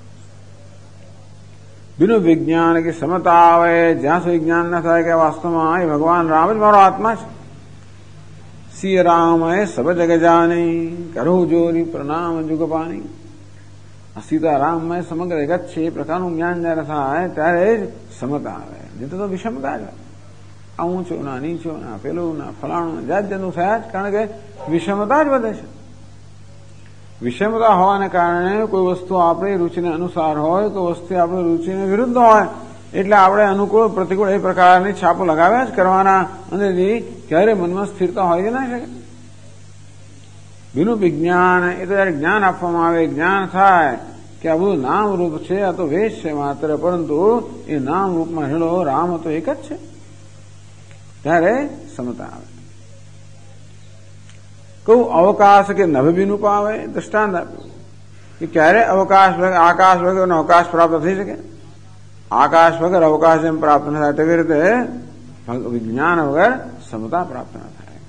બિનુ વિજ્ઞાન કે સમતા આવે, જ્યાં સુધી જ્ઞાન ન થાય કે વાસ્તવમાં એ ભગવાન રામ જ મારો આત્મા છે. સિય રામ એ સબ જગ જાની, કરું જોરી પ્રણામ જુગ પાણી. સીતારામમય સમગ્ર જગત છે એ પ્રકારનું જ્ઞાન જયારે થાય ત્યારે જ સમતા આવે, નહીં તો વિષમતા જ. આ ઊંચો ના નીચો ના પેલું ના ફલાણું જાત જાતનું થયા જ, કારણ કે વિષમતા જ વધે છે. વિષમતા હોવાને કારણે કોઈ વસ્તુ આપણી રૂચિને અનુસાર હોય, કોઈ વસ્તુ આપણી રૂચિને વિરુદ્ધ હોય, એટલે આપણે અનુકૂળ પ્રતિકૂળ એ પ્રકારની છાપો લગાવ્યા જ કરવાના, અને ક્યારે મનમાં સ્થિરતા હોય જ ના શકે. બિનુ વિજ્ઞાન, એ તો જયારે જ્ઞાન આપવામાં આવે, જ્ઞાન થાય કે આ બધું નામ રૂપ છે, આ તો વેશ છે માત્ર, પરંતુ એ નામ રૂપમાં હેડો રામ તો એક જ છે, ત્યારે સમતા આવે. કહું અવકાશ કે નભ બિનુ પાવે, દ્રષ્ટાંત આપ્યું કે ક્યારે અવકાશ વગર આકાશ વગર અવકાશ પ્રાપ્ત થઈ શકે. આકાશ વગર અવકાશ જેમ પ્રાપ્ત ન થાય તેવી રીતે વિજ્ઞાન વગર સમતા પ્રાપ્ત ન થાય.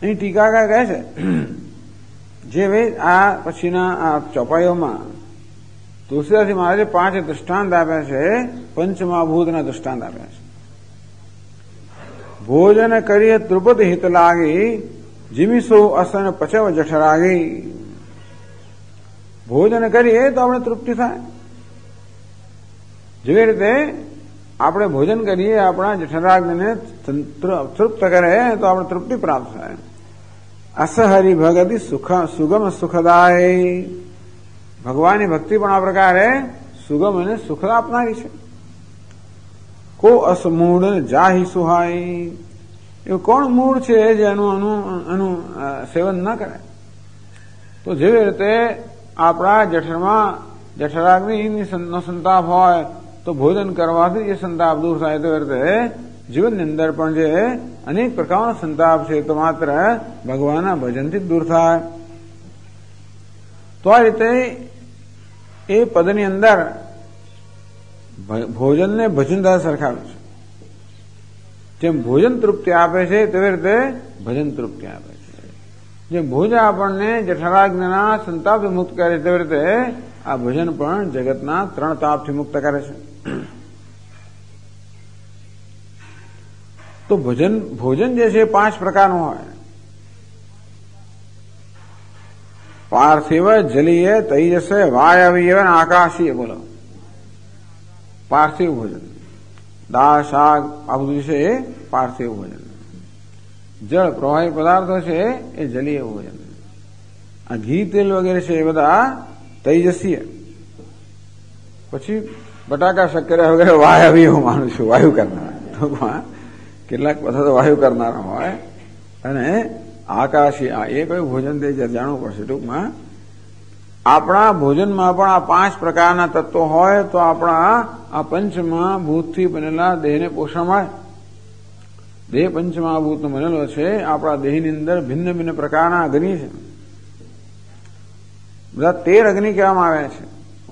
અહીં ટીકાકાર કહે છે જે વેદ આ પછીના આ ચોપાઈઓમાં તુલસીદાસજી મહારાજે 5 દૃષ્ટાંત આપ્યા છે, પંચમહાભૂતના દૃષ્ટાંત આપ્યા છે. ભોજન કરીએ ત્રુપતિ હિત લાગી, જીમીસો અસન પચવ જઠરાગી. ભોજન કરીએ તો આપણે તૃપ્તિ થાય. જેવી રીતે આપણે ભોજન કરીએ આપણા જઠરાગ્નિને તૃપ્ત કરે તો આપણે તૃપ્તિ પ્રાપ્ત થાય. અસહરી ભગતિ સુગમ સુખદાય. ભગવાનની ભક્તિ પણ આ પ્રકારે સુગમ અને સુખ આપનારી છે. કો અસમૂળ જાહી સુહાય. એવું કોણ મૂળ છે જે એનું સેવન ન કરે? તો જેવી રીતે આપણા જઠરાગ્નિનો સંતાપ હોય તો ભોજન કરવાથી એ સંતાપ દૂર થાય. તો રીતે જીવનની અંદર પણ જે અનેક પ્રકારનો સંતાપ છે તો માત્ર ભગવાનના ભજનથી જ દૂર થાય. તો આ રીતે એ પદની અંદર ભોજનને ભજન દ્વારા સરખાવ્યું છે. જેમ ભોજન તૃપ્તિ આપે છે તેવી રીતે ભજન તૃપ્તિ આપે છે. જેમ ભોજન આપણને જઠરાગ્નિના સંતાપથી મુક્ત કરે તેવી રીતે આ ભજન પણ જગતના 3 તાપથી મુક્ત કરે છે. તો ભોજન જે છે 5 પ્રકારનું હોય. પાર્થિવ, જલીય, તૈજસ, વાયવીય અને આકાશીય. બોલો, પાર્થિવ ભોજન, દાળ શાક આ બધું છે એ પાર્થિવ ભોજન. જળ પ્રવાહી પદાર્થો છે એ જલીય ભોજન. આ ઘી તેલ વગેરે છે એ બધા તૈજસીય. પછી બટાકા શક્કરિયા વગેરે વાયવી હું માનું છું, વાયુ કરનારા. ટૂંકમાં કેટલાક બધા તો વાયુ કરનારા હોય. અને આકાશી એ કયું ભોજન તે જાણવું પડશે. ટૂંકમાં આપણા ભોજનમાં પણ આ 5 પ્રકારના તત્વો હોય તો આપણા આ પંચમહાભૂતથી બનેલા દેહને પોષણ મળે. દેહ પંચમહાભૂતનો બનેલો છે. આપણા દેહની અંદર ભિન્ન ભિન્ન પ્રકારના અગ્નિ છે. બધા 13 અગ્નિ કહેવામાં આવ્યા છે.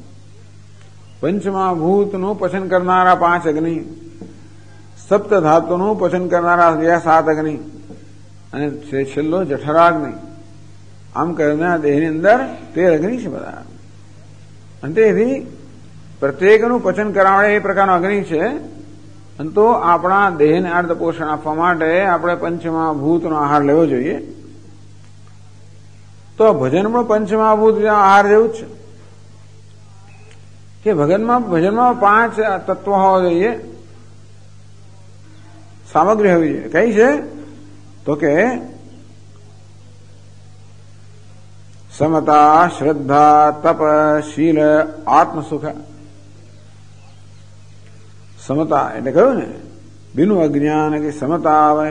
પંચમહાભૂતનું પચન કરનારા 5 અગ્નિ, સપ્ત ધાતુનું પચન કરનારા 7 અગ્નિ અને છેલ્લો જઠરાગ્નિ. આમ કરીને આ દેહની અંદર 13 અગ્નિ છે બધા. અને તેથી પ્રત્યેકનું પચન કરાવડે એ પ્રકારનો અગ્નિ છે. અને તો આપણા દેહને અર્ધ પોષણ આપવા માટે આપણે પંચમહાભૂતનો આહાર લેવો જોઈએ. તો ભજન પણ પંચમહાભૂત આહાર જેવું જ છે કે ભજનમાં 5 તત્વો હોવા જોઈએ, સામગ્રી હોવી જોઈએ. કઈ છે તો કે સમતા, શ્રદ્ધા, તપ, શીલ, આત્મસુખ. સમતા એટલે કહ્યું ને બિનુ અજ્ઞાન કે સમતા આવે.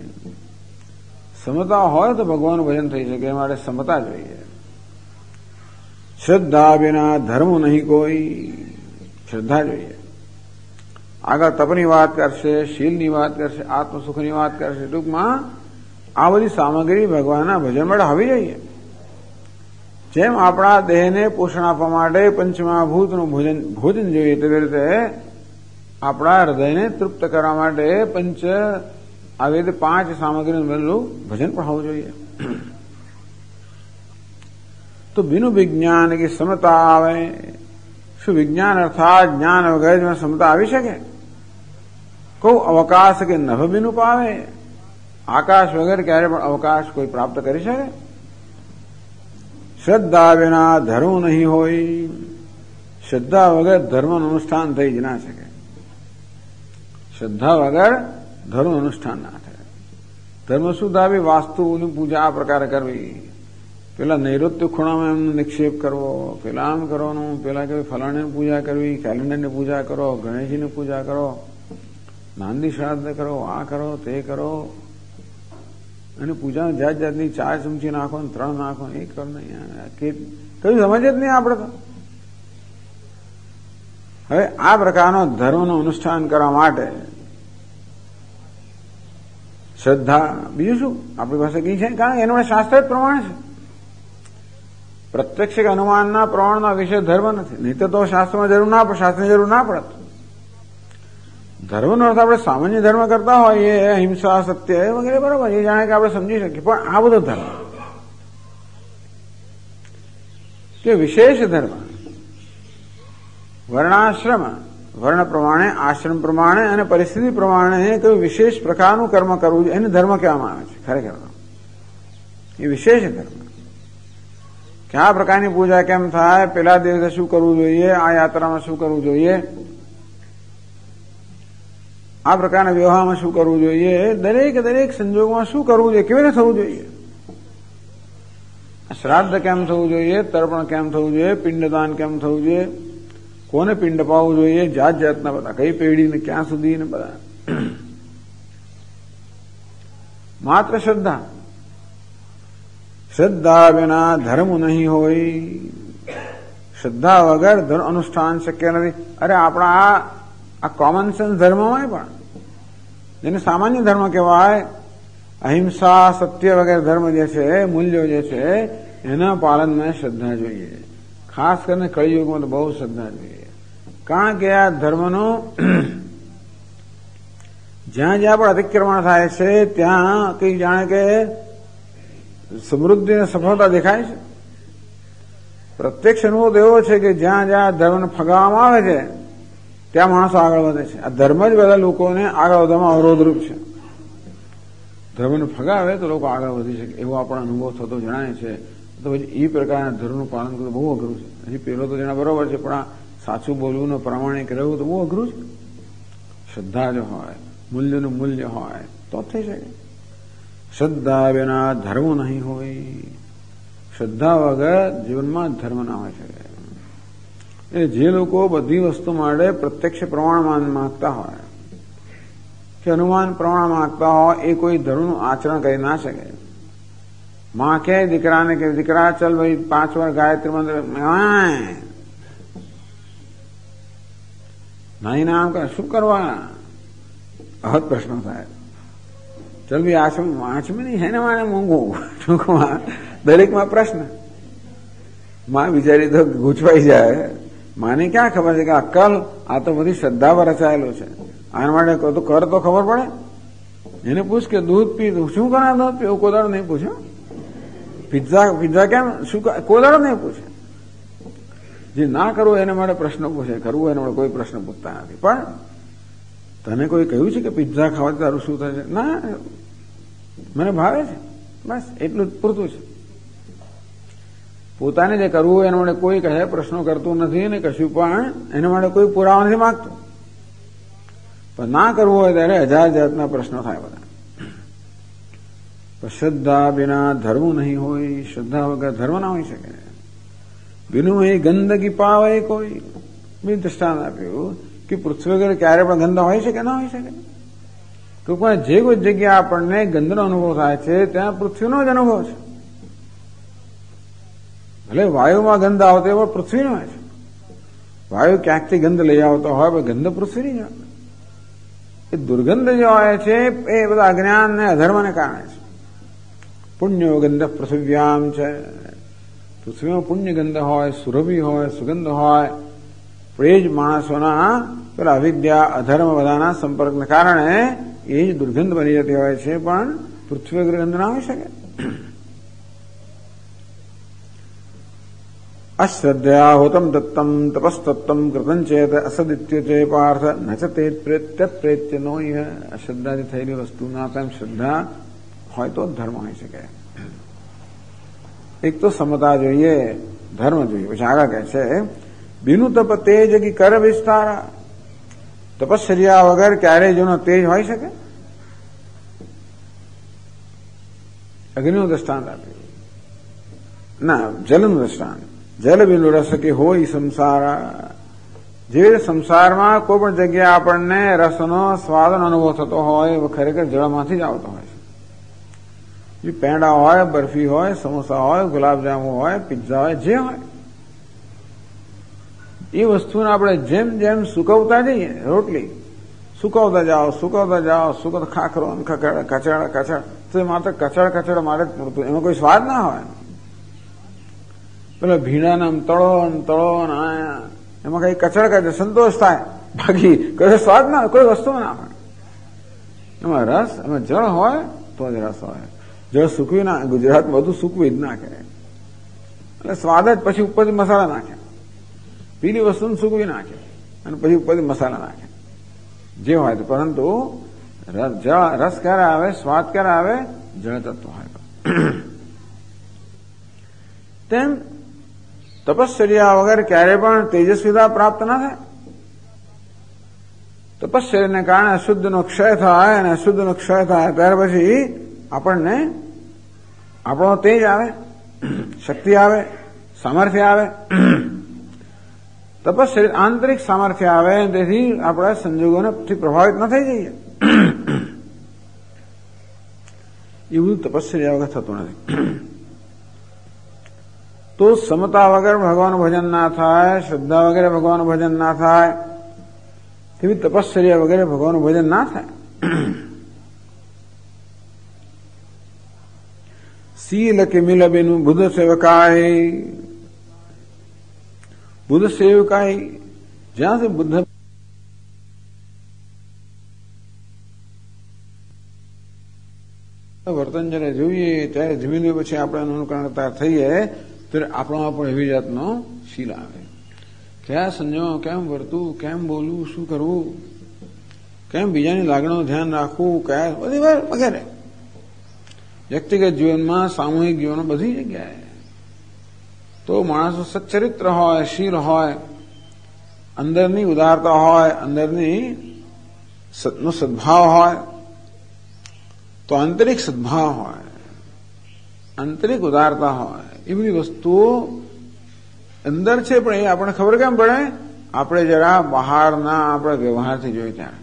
સમતા હોય તો ભગવાનનું ભજન થઈ શકે. એ માટે સમતા જોઈએ. શ્રદ્ધા વિના ધર્મ નહીં કોઈ. શ્રદ્ધા જોઈએ. આગળ તપની વાત કરશે, શીલની વાત કરશે, આત્મસુખની વાત કરશે. ટૂંકમાં આ બધી સામગ્રી ભગવાનના ભજન માટે હોવી જોઈએ. જેમ આપણા દેહને પોષણ આપવા માટે પંચમહાભૂતનું ભોજન જોઈએ તેવી રીતે આપણા હૃદયને તૃપ્ત કરવા માટે આવી રીતે 5 સામગ્રીનું બનેલું ભજન પણ હોવું જોઈએ. તો બિનુ વિજ્ઞાન કે સમતા આવે. શું વિજ્ઞાન અર્થાત જ્ઞાન વગર સમતા આવી શકે? કહું અવકાશ કે નભ બિનુ પાવે. આકાશ વગર ક્યારે પણ અવકાશ કોઈ પ્રાપ્ત કરી શકે? શ્રદ્ધા વિના ધર્મ નહીં હોય. શ્રદ્ધા વગર ધર્મનું અનુષ્ઠાન થઈ જ ના શકે. શ્રદ્ધા વગર ધર્મનું અનુષ્ઠાન ના થાય. ધર્મ શુદ્ધ આવી વાસ્તુની પૂજા આ પ્રકારે કરવી. પેલા નૈઋત્ય ખૂણામાં એમનો નિક્ષેપ કરવો, પેલા આમ કરવાનું, પેલા કે ફલાણાની પૂજા કરવી, કેલેન્ડરની પૂજા કરો, ગણેશજીની પૂજા કરો, નાંદી શ્રાદ્ધ કરો, આ કરો તે કરો. અને પૂજા જાત જાતની 4 ચમચી નાખો ને 3 નાખો એ કરો નહીં. કયું સમજ જ નહીં આપણે તો. હવે આ પ્રકારનો ધર્મનું અનુષ્ઠાન કરવા માટે શ્રદ્ધા, બીજું શું આપણી પાસે કઈ છે? કારણ કે એનું શાસ્ત્ર જ પ્રમાણ છે. પ્રત્યક્ષ અનુમાનના પ્રમાણના વિશે ધર્મ નથી. નહીં તો શાસ્ત્રમાં જરૂર ના પડે, શાસ્ત્રની જરૂર ના પડે. ધર્મનો અર્થ આપણે સામાન્ય ધર્મ કરતા હોઈએ, અહિંસા, સત્ય વગેરે બરાબર, એ જાણે કે આપણે સમજી શકીએ. પણ આ બધો ધર્મ કે વિશેષ ધર્મ, વર્ણાશ્રમ, વર્ણ પ્રમાણે, આશ્રમ પ્રમાણે અને પરિસ્થિતિ પ્રમાણે કયું વિશેષ પ્રકારનું કર્મ કરવું એને ધર્મ કહેવામાં આવે છે. ખરેખર એ વિશેષ ધર્મ. કયા પ્રકારની પૂજા કેમ થાય, પેલા દિવસે શું કરવું જોઈએ, આ યાત્રામાં શું કરવું જોઈએ, આ પ્રકારના વ્યવહારમાં શું કરવું જોઈએ, દરેક સંજોગોમાં શું કરવું જોઈએ, કેવી રીતે થવું જોઈએ, શ્રાદ્ધ કેમ થવું જોઈએ, તર્પણ કેમ થવું જોઈએ, પિંડદાન કેમ થવું જોઈએ, કોને પિંડ પાવવું જોઈએ, જાત જાતના બધા, કઈ પેઢીને ક્યાં સુધી ને બધા. માત્ર શ્રદ્ધા, શ્રદ્ધા વિના ધર્મ નહીં હોય. શ્રદ્ધા વગર ધર્મ અનુષ્ઠાન શક્ય નથી. અરે આપણા આ કોમન સેન્સ ધર્મમાં પણ, જેને સામાન્ય ધર્મ કહેવાય, અહિંસા, સત્ય વગેરે ધર્મ જે છે, મૂલ્યો જે છે, એના પાલનમાં શ્રદ્ધા જોઈએ. ખાસ કરીને કળિયુગમાં તો બહુ શ્રદ્ધા જોઈએ. કારણ કે આ ધર્મનો જ્યાં જ્યાં પણ અતિક્રમણ થાય છે ત્યાં કઈ જાણે કે સમૃદ્ધિ અને સફળતા દેખાય છે. પ્રત્યક્ષ અનુભવ એવો છે કે જ્યાં જ્યાં ધર્મને ફગાવવામાં આવે છે ત્યાં માણસો આગળ વધે છે. આ ધર્મ જ બધા લોકોને આગળ વધવામાં અવરોધરૂપ છે. ધર્મને ફગાવે તો લોકો આગળ વધી શકે એવો આપણો અનુભવ થતો જણાય છે. તો પછી એ પ્રકારના ધર્મનું પાલન કરવું બહુ અઘરું છે. હજી પેલો તો જણા બરોબર છે, પણ આ સાચું બોલવું ને પ્રામાણિક રહેવું તો બહુ અઘરું છે. શ્રદ્ધા જો હોય, મૂલ્યનું મૂલ્ય હોય તો થઈ શકે. શ્રદ્ધા વિના ધર્મ નહીં હોય. શ્રદ્ધા વગર જીવનમાં ધર્મ ના હોય શકે. એ જે લોકો બધી વસ્તુ માટે પ્રત્યક્ષ પ્રમાણ માંગતા હોય કે અનુમાન પ્રમાણ માંગતા હોય, એ કોઈ ધર્મનું આચરણ કરી ના શકે. માં કે દીકરાને કે દીકરા ચલ ભાઈ 5 વાર ગાયત્રી મંત્ર નહીં નામ કરે, શું કરવા? આવો પ્રશ્ન થાય. ચલ ભાઈ આચમે નહીં હે ને મારે મોંઘું ટૂંકમાં દરેકમાં પ્રશ્ન. માં બિચારી તો ગૂંચવાઈ જાય. માને ક્યાં ખબર છે કે અક્કલ આ તો બધી શ્રદ્ધા પર રચાયેલું છે. આના માટે તો કર તો ખબર પડે. એને પૂછ કે દૂધ પી, શું કરે દૂધ પી, એવું કોઈ દાડો નહીં પૂછ્યો. પિઝા કેમ, શું કોઈ દાડો નહીં પૂછે. જે ના કરવું એને માટે પ્રશ્ન પૂછે, કરવું એને માટે કોઈ પ્રશ્ન પૂછતા નથી. પણ તને કોઈ કહ્યું છે કે પિઝા ખાવાથી તારું શું થાય છે? ના, મને ભાવે છે, બસ એટલું જ પૂરતું છે. પોતાને જે કરવું હોય એના માટે કોઈ કહે પ્રશ્નો કરતું નથી ને કશું પણ એના માટે કોઈ પુરાવા નથી માંગતું. પણ ના કરવું હોય ત્યારે 1000 જાતના પ્રશ્નો થાય બધા. શ્રદ્ધા વિના ધર્મ નહીં હોય. શ્રદ્ધા વગર ધર્મ ના હોઈ શકે. બિનું એ ગંદકી પાવે કોઈ. બી દ્રષ્ટાંત આપ્યું કે પૃથ્વી વગર ક્યારે પણ ગંદા હોય શકે ના હોય શકે. ટૂંકમાં જે કોઈ જગ્યા આપણને ગંદનો અનુભવ થાય છે ત્યાં પૃથ્વીનો જ અનુભવ છે. ભલે વાયુમાં ગંધ આવતો હોય પૃથ્વીનો હોય છે. વાયુ ક્યાંકથી ગંધ લઈ આવતો હોય પણ ગંધ પૃથ્વીની જ હોય. એ દુર્ગંધ જે હોય છે એ બધા અજ્ઞાન ને અધર્મને કારણે છે. પુણ્યો ગંધ પૃથ્વ્યામ છે. પૃથ્વીમાં પુણ્ય ગંધ હોય, સુરભી હોય, સુગંધ હોય, પણ એ જ માણસોના પેલા અવિદ્યા અધર્મ બધાના સંપર્કને કારણે એ જ દુર્ગંધ બની જતી હોય છે. પણ પૃથ્વી વગર ગંધ ના હોઈ શકે. અશ્રદ્ધયા હોતમ દત્તમ તપસ્તત્તમ કૃતં ચેત અસદિત્યચે પાર્થ ન ચ તે પ્રેત્ય નો. અશ્રદ્ધાથી થયેલી વસ્તુના તેમ શ્રદ્ધા હોય તો ધર્મ હોઈ શકે. એક તો સમતા જોઈએ, ધર્મ જોઈએ. પછી આગળ કહે છે બિનુ તપ તેજ કી કર વિસ્તાર. તપશ્ચર્યા વગર ક્યારેય જેનો તેજ હોઈ શકે? અગ્નિનું દ્રષ્ટાંત આપ્યું, ના જલનું દ્રષ્ટાંત. જલ બિંદુ રસ કે હોય સંસાર. જે સંસારમાં કોઈ પણ જગ્યાએ આપણને રસનો સ્વાદનો અનુભવ થતો હોય એ ખરેખર જળમાંથી જ આવતો હોય છે. જે પેંડા હોય, બરફી હોય, સમોસા હોય, ગુલાબજાંબુ હોય, પિઝા હોય, જે હોય એ વસ્તુને આપણે જેમ જેમ સુકવતા જઈએ, રોટલી સુકવતા જાઓ, સુકવતા ખાખરો કચડ તો એ માત્ર કચડ મારે જ પૂરતું, એમાં કોઈ સ્વાદ ના હોય. પેલા ભીડાને તળો ને આયા એમાં કઈ કચડ સંતોષ થાય બાકી કોઈ સ્વાદ ના, કોઈ વસ્તુ ના હોય. એમાં રસ, એમાં જળ હોય તો જ રસ હોય. જળ સૂકવી ના, ગુજરાતમાં બધું સૂકવી જ નાખે, એટલે સ્વાદ જ પછી ઉપરથી મસાલા નાખે. પીલી વસ્તુને સૂકવી નાખે અને પછી ઉપરથી મસાલા નાખે, જે હોય તો. પરંતુ રસ ક્યારે આવે, સ્વાદ ક્યારે આવે? જળ તત્વ હોય તો. તેમ તપશ્ચર્યા વગર ક્યારે પણ તેજસ્વીતા પ્રાપ્ત ના થાય. તપશ્ચર્યાને કારણે અશુદ્ધનો ક્ષય થાય, અને અશુદ્ધનો ક્ષય થાય ત્યાર પછી આપણને આપણો તેજ આવે, શક્તિ આવે, સામર્થ્ય આવે. તપશ્ચર્યા આંતરિક સામર્થ્ય આવે, તેથી આપણા સંજોગોથી પ્રભાવિત ન થઈ જઈએ. એ બધું તપશ્ચર્યા વગર થતું નથી. તો સમતા વગર ભગવાનનું ભજન ના થાય, શ્રદ્ધા વગેરે ભગવાનનું ભજન ના થાય, તેવી તપશ્ચર્યા વગેરે ભગવાનનું ભજન ના થાય. શીલ કે મિલબેનું બુદ્ધ સેવકાય, બુદ્ધ સેવકાય, જ્યાં સુધી બુદ્ધ વર્તન જયારે જોઈએ ત્યારે ધીમે ધીમે પછી આપણે અનુકરણ થઈએ, ત્યારે આપણામાં પણ એવી જાતનો શીલ આવે. કયા સંજોગો કેમ વર્તું, કેમ બોલવું, શું કરવું, કેમ બીજાની લાગણીનું ધ્યાન રાખવું, કયા બધી વગેરે વ્યક્તિગત જીવનમાં, સામૂહિક જીવનમાં, બધી જગ્યાએ. તો માણસો સચ્ચરિત્ર હોય, શીલ હોય, અંદરની ઉદારતા હોય, અંદરની નો સદભાવ હોય, તો આંતરિક સદભાવ હોય, આંતરિક ઉદારતા હોય, એ બધી વસ્તુઓ અંદર છે. પણ એ આપણને ખબર કેમ પડે? આપણે જરા બહારના આપણા વ્યવહારથી જોઈએ ત્યારે.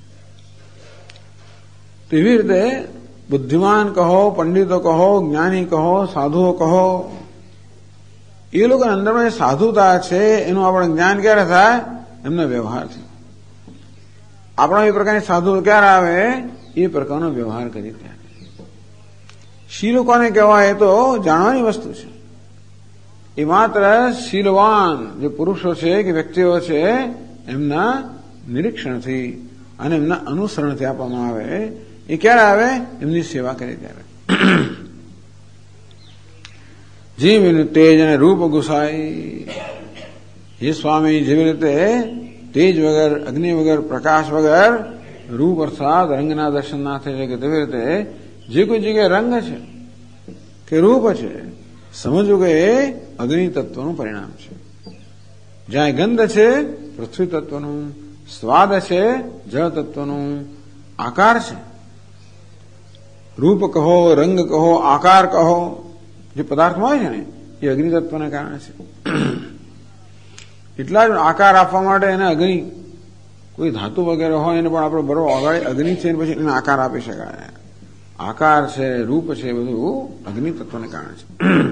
તેવી રીતે બુદ્ધિમાન કહો, પંડિતો કહો, જ્ઞાની કહો, સાધુઓ કહો, એ લોકો અંદરમાં જે સાધુતા છે એનું આપણે જ્ઞાન ક્યારે થાય? એમના વ્યવહારથી. આપણા એ પ્રકારની સાધુ ક્યારે આવે? એ પ્રકારનો વ્યવહાર કરી ત્યારે. શીલ કોને કહેવાય? એ તો જાણવાની વસ્તુ છે. એ માત્ર શીલવાન જે પુરુષો છે કે વ્યક્તિઓ છે એમના નિરીક્ષણથી અને એમના અનુસરણથી આપવામાં આવે. એ ક્યારે આવે? એમની સેવા કરી ત્યારે. જીવનું તેજ અને રૂપ ગુસાઈ. હે સ્વામી, જેવી રીતે તેજ વગર, અગ્નિ વગર, પ્રકાશ વગર રૂપ અર્થાત રંગના દર્શન ના થઈ શકે, તેવી રીતે જે કોઈ જગ્યાએ રંગ છે કે રૂપ છે, સમજવું કે એ અગ્નિ તત્વનું પરિણામ છે. જ્યાં ગંધ છે, પૃથ્વી તત્વનું, સ્વાદ છે, જળ તત્વનું, આકાર છે. રૂપ કહો, રંગ કહો, આકાર કહો, જે પદાર્થમાં હોય છે ને એ અગ્નિ તત્વને કારણે છે. એટલા જ આકાર આપવા માટે એને અગ્નિ, કોઈ ધાતુ વગેરે હોય એને પણ આપણે બરોબર આગળ અગ્નિ છે પછી એને આકાર આપી શકાય. આકાર છે, રૂપ છે, બધું અગ્નિ તત્વને કારણે છે.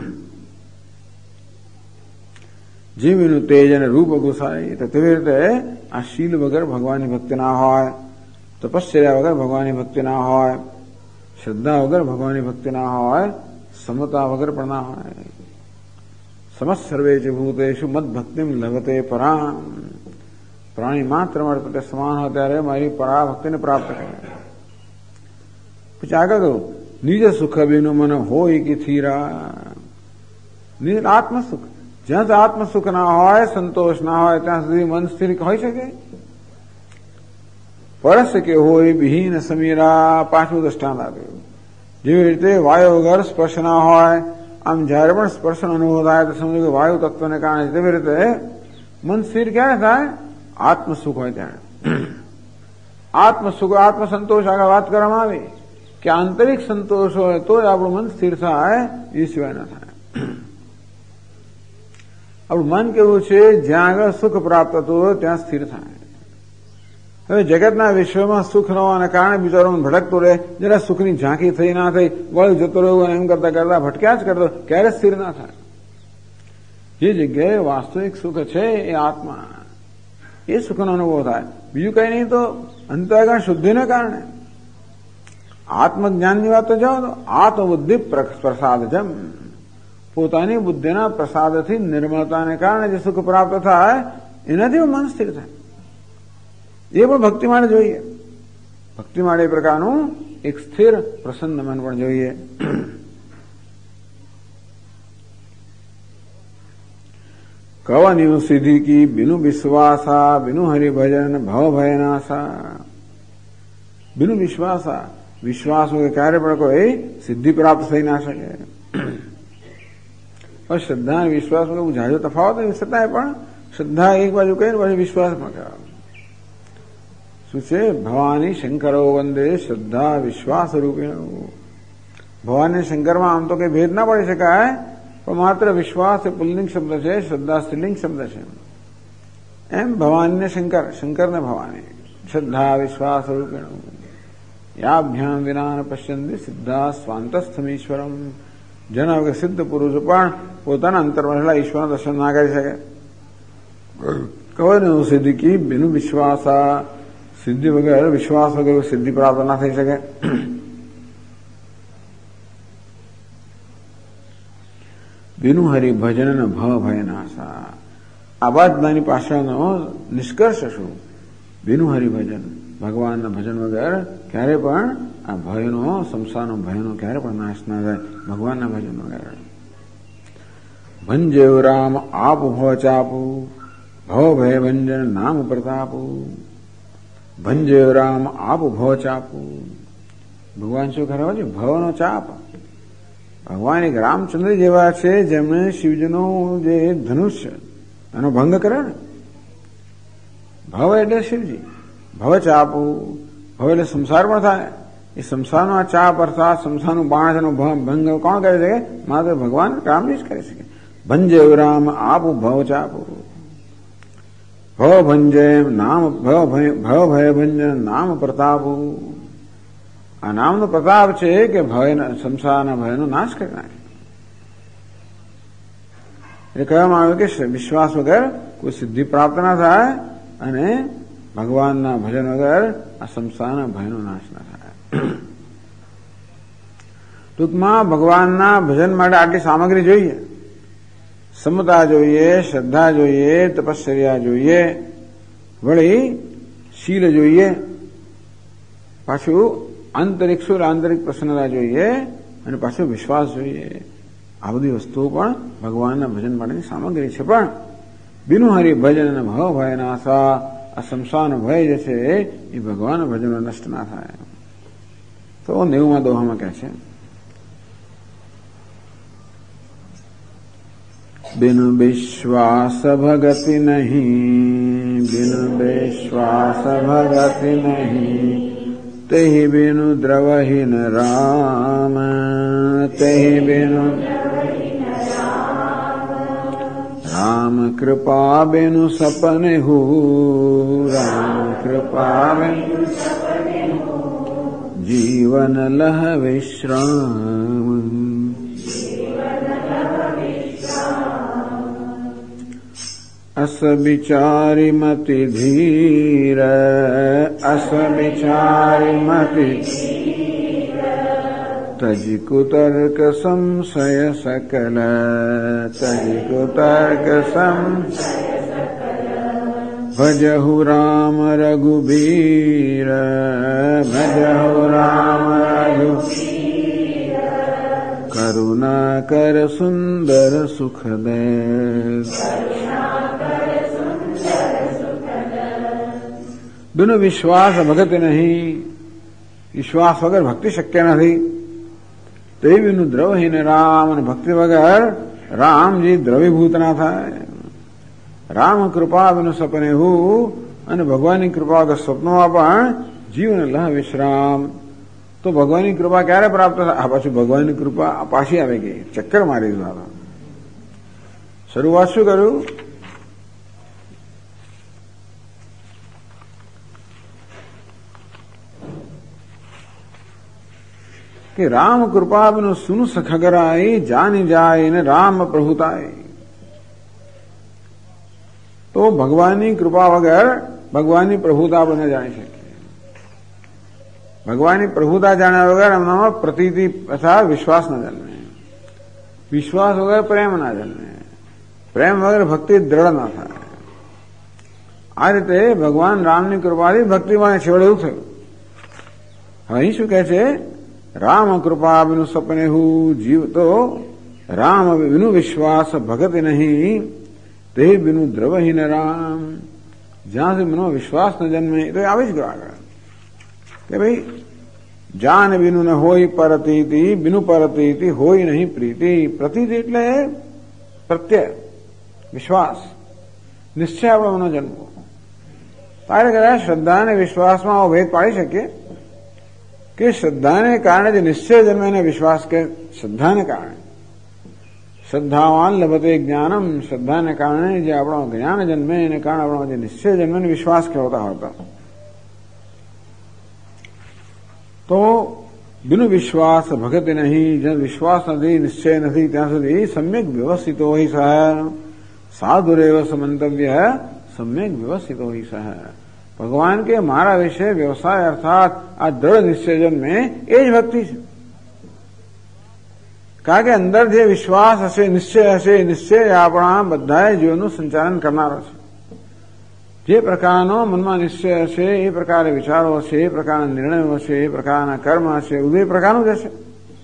જીવનું તેજ અને રૂપ ગુસાય. તો તેવી રીતે આ શીલ વગર ભગવાનની ભક્તિ ના હોય, તપશ્ચર્યા વગર ભગવાનની ભક્તિ ના હોય, શ્રદ્ધા વગર ભગવાનની ભક્તિ ના હોય, સમતા વગર પણ ના હોય. સમસ્ત સર્વે જ ભૂતેષુ મદ ભક્તિમ લભતે પરામ. પ્રાણી માત્ર મારી પ્રત્યે સમાન હોય ત્યારે મારી પરાભક્તિને પ્રાપ્ત કરે. પછી આગળ કહ્યું, નિજ સુખ બિનુ મન હોય કે થીરા. નિજ આત્મસુખ, જ્યાં સુધી આત્મસુખ ના હોય, સંતોષ ના હોય, ત્યાં સુધી મન સ્થિર હોઈ શકે? પરસ કે હોય વિહીન સમીરા. પાછું દ્રષ્ટાંત આપ્યું. જેવી રીતે વાયુ વગર સ્પર્શ ના હોય, આમ જયારે પણ સ્પર્શનો અનુભવ થાય તો સમજો કે વાયુ તત્વને કારણે. તેવી રીતે મન સ્થિર ક્યારે થાય? આત્મસુખ હોય ત્યારે. આત્મસુખ, આત્મસંતોષ આગળ વાત કરવામાં આવી કે આંતરિક સંતોષ હોય તો આપણું મન સ્થિર થાય, એ સિવાય ના થાય. આપણું મન કેવું છે? જ્યાં આગળ સુખ પ્રાપ્ત થતું હોય ત્યાં સ્થિર થાય. હવે જગતના વિશ્વમાં સુખ ન હોવાના કારણે બિચારોને ભટકતો રહે, જરા સુખની ઝાંખી થઈ ના થઈ, વળી જતો રહ્યો, એમ કરતા કરતા ભટક્યા જ કરતો, ક્યારે સ્થિર ના થાય. જે જગ્યાએ વાસ્તવિક સુખ છે એ આત્મા, એ સુખનો અનુભવ થાય. બીજું કઈ નહીં તો અંતઃકરણ શુદ્ધિને કારણે. આત્મજ્ઞાનની વાત તો જાઓ તો આત્મબુદ્ધિ પ્રસાદ જમ. પોતાની બુદ્ધિના પ્રસાદથી નિર્મળતાને કારણે જે સુખ પ્રાપ્ત થાય એનાથી મન સ્થિર થાય. એ પણ ભક્તિ માટે જોઈએ. ભક્તિ માટે એ પ્રકારનું એક સ્થિર પ્રસન્ન મન પણ જોઈએ. કવન્યુ સિદ્ધિ કી બિનુ વિશ્વાસા બિનુ હરિભજન ભવ ભયનાશા. બિનુ વિશ્વાસા, વિશ્વાસ વગર ક્યારે પણ કોઈ સિદ્ધિ પ્રાપ્ત થઈ ના શકે. પણ શ્રદ્ધા અને વિશ્વાસ વગર જાજો તફાવત નથી, છતાંય પણ શ્રદ્ધા એક બાજુ કહે ને પછી વિશ્વાસ પણ કહેવાય. શું છે? ભવાની શંકરો વંદે શ્રદ્ધા વિશ્વાસ રૂપેણ. ભવાની શંકરમાં આમ તો કઈ ભેદ ના પડી શકાય, પણ માત્ર વિશ્વાસ એ પુલ્લિંગ શબ્દ છે, શ્રદ્ધા સ્ત્રીલિંગ શબ્દ છે. એમ ભવાની ને શંકર, શંકર ને ભવાની. શ્રદ્ધા વિશ્વાસ રૂપેણ યાભ્યામ વિના ન પશ્યંતિ સિદ્ધા સ્વાંતસ્થમીશ્વરમ. જેના વગર સિદ્ધ પુરુષો પણ પોતાના અંતરમાં રહેલા ઈશ્વરનું દર્શન ના કરી શકે. કવન સિદ્ધિ કી બિનુ વિશ્વાસા. સિદ્ધિ વગર, વિશ્વાસ વગર સિદ્ધિ પ્રાપ્ત ના થઈ શકે. બિનુ હરિભજન ભવ ભયનાશા. આ બધાની પાછળનો નિષ્કર્ષ શું? બિનુ હરિભજન, ભગવાનના ભજન વગર ક્યારે પણ આ ભયનો, સંસારનો ભયનો ક્યારે પણ નાશ ના થાય ભગવાનના ભજન વગર. ભંજેવ રામ આપુ ભવ ચાપુ ભવ ભય ભંજન નામ પ્રતાપુ. ભંજેવ રામ આપુ ભવ ચાપુ. ભગવાન શું કરે છે? ભવનો ચાપ. ભગવાન એક રામચંદ્ર જેવા છે, જેમણે શિવજીનું જે ધનુષ્ય એનો ભંગ કરે ને. ભવ એટલે શિવજી. ભવ ચાપુ, ભવ એટલે સંસાર પણ થાય. એ સંસારનો આ ચાપ અર્થાત સંસારનું બાણ તેનો ભંગ કોણ કરી શકે? માત્ર ભગવાન રામજી જ કરી શકે. ભંજેવ રામ આપુ ભવ ચાપુ. ભવ ભંજે નામ ભવ ભય ભંજન નામ પ્રતાપુ. આ નામનો પ્રતાપ છે કે ભય, સંસારના ભયનો નાશ કરી નાખે. એટલે કહેવામાં આવ્યું કે વિશ્વાસ વગર કોઈ સિદ્ધિ પ્રાપ્ત ના થાય અને ભગવાનના ભજન વગર આ સંસારના ભયનો નાશ ના થાય. ટૂંકમાં ભગવાનના ભજન માટે આટલી સામગ્રી જોઈએ. સમતા જોઈએ, શ્રદ્ધા જોઈએ, તપશ્ચર્યા જોઈએ, વળી શીલ જોઈએ, પાછું આંતરિક સુર, આંતરિક પ્રસન્નતા જોઈએ, અને પાછો વિશ્વાસ જોઈએ. આ બધી વસ્તુઓ પણ ભગવાનના ભજન માટેની સામગ્રી છે. પણ બિનુ હરિભજન અને ભવ ભયનાશા. આ સંસારનો ભય જે છે એ ભગવાનના ભજનમાં નષ્ટ ના થાય. તો 90મા દોહામાં કહે છે, બિનુ વિશ્વાસ ભગતિ નહીં, બિનુ વિશ્વાસ ભગતિ નહીં, તેહી બિનુ દ્રવહીન રામ, તેહી બિનુ રામ કૃપા બિનુ સપને હુ, રામ કૃપા બિનુ જીવન લહ વિશ્રામ. અસ બિચારી મતિ ધીર, અસ બિચારી મતિ તજ કુતર્ક સંશય સકલ, તજ કુતર્ક સંશય ભજહુ રામ રઘુબીર, ભજહુ રામ રઘુબીર, કરુણા કર સુંદર સુખદે. બિનુ વિશ્વાસ ભગતિ નહીં. વિશ્વાસ વગર ભક્તિ શક્ય નથી. તે બિનુ દ્રવહીન રામ. અને ભક્તિ વગર રામજી દ્રવીભૂત ના થાય. રામ કૃપા બિનુ સપને હુ. અને ભગવાનની કૃપા વગર સ્વપ્નોમાં પણ જીવન લહ વિશ્રામ. તો ભગવાનની કૃપા ક્યારે પ્રાપ્ત થાય? આ પાછું ભગવાનની કૃપા પાછી આવી ગઈ, ચક્કર મારી દીધા. શરૂઆત શું કર્યું? કે રામ કૃપા બિનુ સુન સખગરાઈ, જાની જાય ને રામ પ્રભુતાય. તો ભગવાનની કૃપા વગર ભગવાનની પ્રભુતા આપણે ન જાણી શકીએ. ભગવાનની પ્રભુતા જાણ્યા વગર એમનામાં પ્રતીતિ તથા વિશ્વાસ ન જન્મે. વિશ્વાસ વગર પ્રેમ ના જન્મે. પ્રેમ વગર ભક્તિ દ્રઢ ના થાય. આ રીતે ભગવાન રામની કૃપાથી ભક્તિમાં છેવડે એવું થયું. હવે અહીં શું કહે છે? રામ કૃપા બિનુ સપને હું જીવ તો રામ બિનુ વિશ્વાસ ભગત નહીં તે બિનુ દ્રવહીન રામ. જ્યાં સુધી મનો વિશ્વાસ ન જન્મે તો આવી જ ગયો આગળ કે ભાઈ જાન બિનુ ન હોય પરતીતિ બિનુ પરતીતિ હોય નહીં પ્રીતિ. પ્રતીતિ એટલે પ્રત્યય વિશ્વાસ નિશ્ચય આપણો મનો જન્મવો. તારે કદાચ શ્રદ્ધા અને વિશ્વાસમાં આવો ભેદ પાડી શકીએ કે શ્રદ્ધાને કારણે જે નિશ્ચય જન્મે એને વિશ્વાસ કે શ્રદ્ધાને કારણે શ્રદ્ધાવાન લભતે જ્ઞાનમ. શ્રદ્ધાને કારણે જે આપણો જ્ઞાન જન્મે એને કારણે આપણો જે નિશ્ચય જન્મે એને વિશ્વાસ કહેવાતા હોતા. તો બિનુ વિશ્વાસ ભગત નહીં. જ્યાં વિશ્વાસ નથી નિશ્ચય નથી ત્યાં સુધી સમ્યક વ્યવસ્થિતો હોય સહ સાધુરેવ સમંતવ્ય સમ્યક વ્યવસ્થિતો હોય સહ. ભગવાન કે મારા વિશે વ્યવસાય અર્થાત આ દ્રઢ નિશ્ચય જન્મે એ જ ભક્તિ છે. કારણ કે અંદર જે વિશ્વાસ હશે નિશ્ચય હશે નિશ્ચય આપણા બધા જીવનનું સંચાલન કરનારો છે. જે પ્રકારનો મનમાં નિશ્ચય હશે એ પ્રકારે વિચારો હશે એ પ્રકારના નિર્ણયો હશે એ પ્રકારના કર્મ હશે બધું એ પ્રકારનું જ હશે.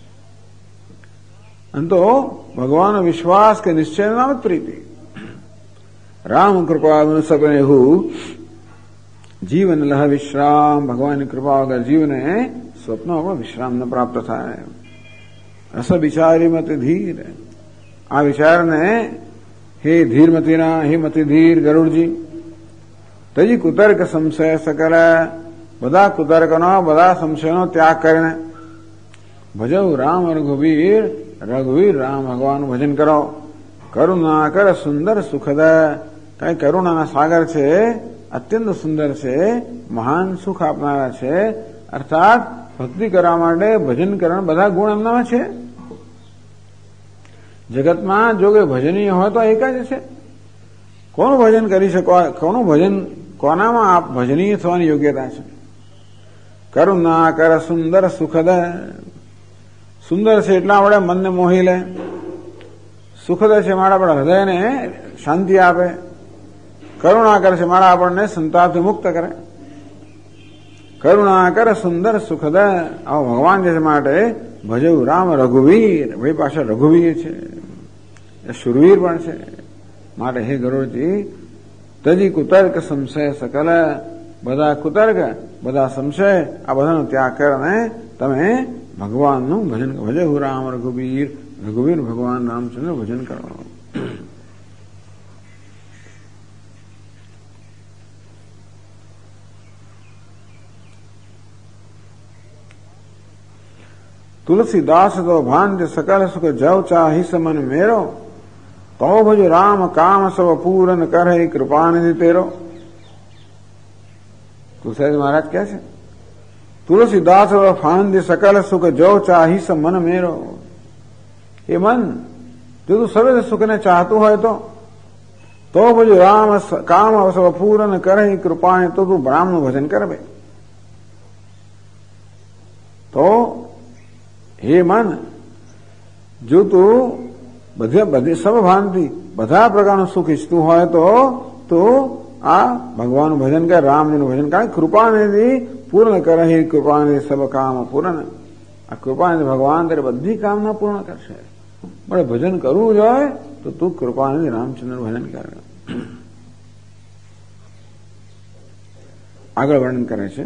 અને તો ભગવાનનો વિશ્વાસ કે નિશ્ચયનું નામ જ પ્રીતિ. રામ કૃપા સપને હું જીવન લહ વિશ્રામ. ભગવાનની કૃપા વગર જીવને સ્વપ્નો વિશ્રામ ન પ્રાપ્ત થાય. રસ વિચારી મત ધીર. આ વિચારને હે ધીરમતીના હે મતિ ધીર ગરુડજી તજી કુતર્ક સંશય સકલ. બધા કુતર્કનો બધા સંશયનો ત્યાગ કરીને ભજવ રામ રઘુવીર. રઘુવીર રામ ભગવાનનું ભજન કરો. કરુણા કર સુંદર સુખદ. કઈ કરુણાના સાગર છે અત્યંત સુંદર છે મહાન સુખ આપનારા છે. અર્થાત ભક્તિ કરવા માટે ભજન કરવા બધા ગુણ એમનામાં છે. જગતમાં જો કે ભજનીય હોય તો એક જ છે. કોનું ભજન કરી શકો? કોનું ભજન કોનામાં આપ ભજનીય થવાની યોગ્યતા છે? કરુણા કર સુંદર સુખદ. સુંદર છે એટલા આપણે મનને મોહી લે. સુખદ છે મારા આપણા હૃદયને શાંતિ આપે. કરુણા કરે છે મારા આપણને સંતાપથી મુક્ત કરે. કરુણા કર સુંદર સુખદ. આવો ભગવાન જે છે માટે ભજવ રામ રઘુવીર. ભાઈ પાછળ રઘુવીર છે શુરવીર પણ છે. માટે હે ગરુડજી તજી કુતર્ક સંશય સકલ. બધા કુતર્ક બધા સંશય આ બધાનો ત્યાગ કરીને તમે ભગવાનનું ભજન ભજવ રામ રઘુવીર. રઘુવીર ભગવાન રામચંદ્ર ભજન કરો. तुलसीदास तो भांति सकल सुख जव चाहि समन मेरो. तो भज राम काम सब पूरन करे कृपा निधि तेरो. तुलसीदास महाराज क्या है? तुलसीदास भांति सकल सुख जव चाहि समन मेरो. ये मन जो तू सवेद सुख ने चाहतो है तो भज राम काम सब पूरन करे कृपा ने. तो तू ब्राह्मण भजन कर बे. तो हे मन જો તું બધી સર્વભાનથી બધા પ્રકારનું સુખ ઈચ્છતું હોય તો આ ભગવાનનું ભજન કર રામજીનું ભજન કર. કૃપાનિધિ પૂર્ણ કરે. કૃપાનિધિ સબ કામ પૂર્ણ. આ કૃપાનિધિ ભગવાન તારી બધી કામના પૂર્ણ કરશે. પણ ભજન કરવું જોઈએ તો તું કૃપાનિધિ રામચંદ્ર ભજન કર. આગળ વર્ણન કરે છે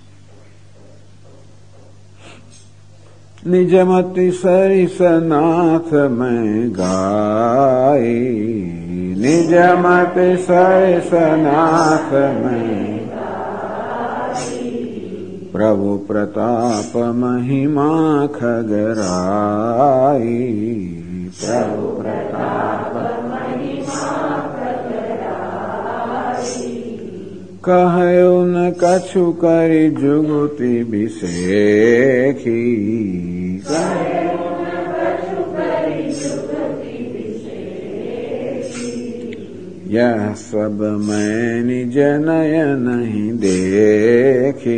निजमति सरिसनाथ में गाई. निजमति सरिसनाथ में प्रभु प्रताप महिमा खगराई. प्रभु प्रताप कहयो न कछु करी जुगुति विषेखी. यह सब मैं निज नयन ही देखी.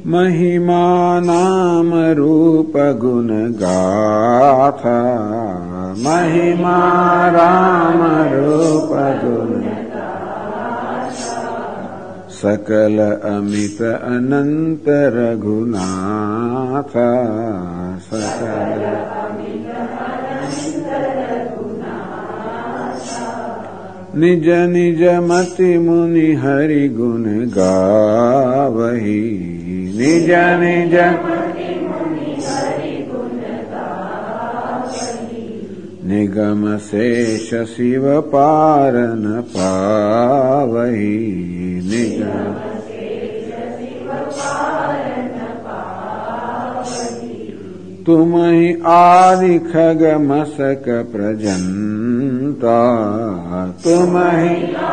महिमा नाम रूप गुण गाथा महिमा राम रूप गुण सकल अमित अनंत रघुनाथ सकल निज निज मति मुनि हरि गुण गावही निज निज निगम शेष शिव पारन पावही निगम तुम ही आदि खग मसक प्रजंता तुम ही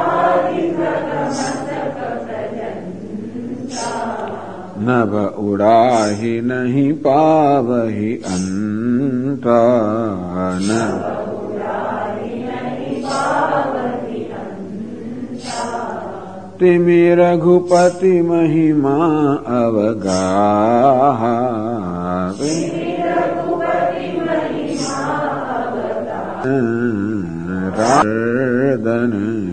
नभ उड़ाही नहीं पावही अंता तिमि रघुपति महिमा अवगाहा रार्दन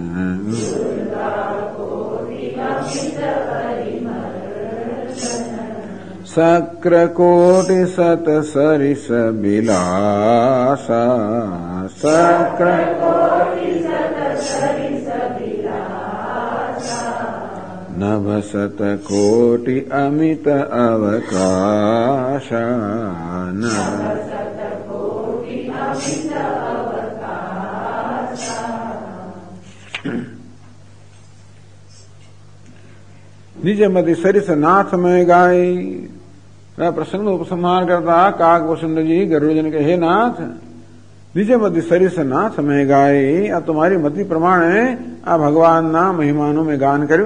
सक्र कोटि सत सरिस बिलासा सक्र नभ सत कोटि अमित अवकाश निज मति सरिस नाथ में गाय प्रसंग उपसंहार करता काक वसुंध जी गरुड़जन के हे नाथ निज मति सरिस नाथ में गाय आ तुम्हारी मति प्रमाणे आ भगवान ना महिमानों में गान कर्यु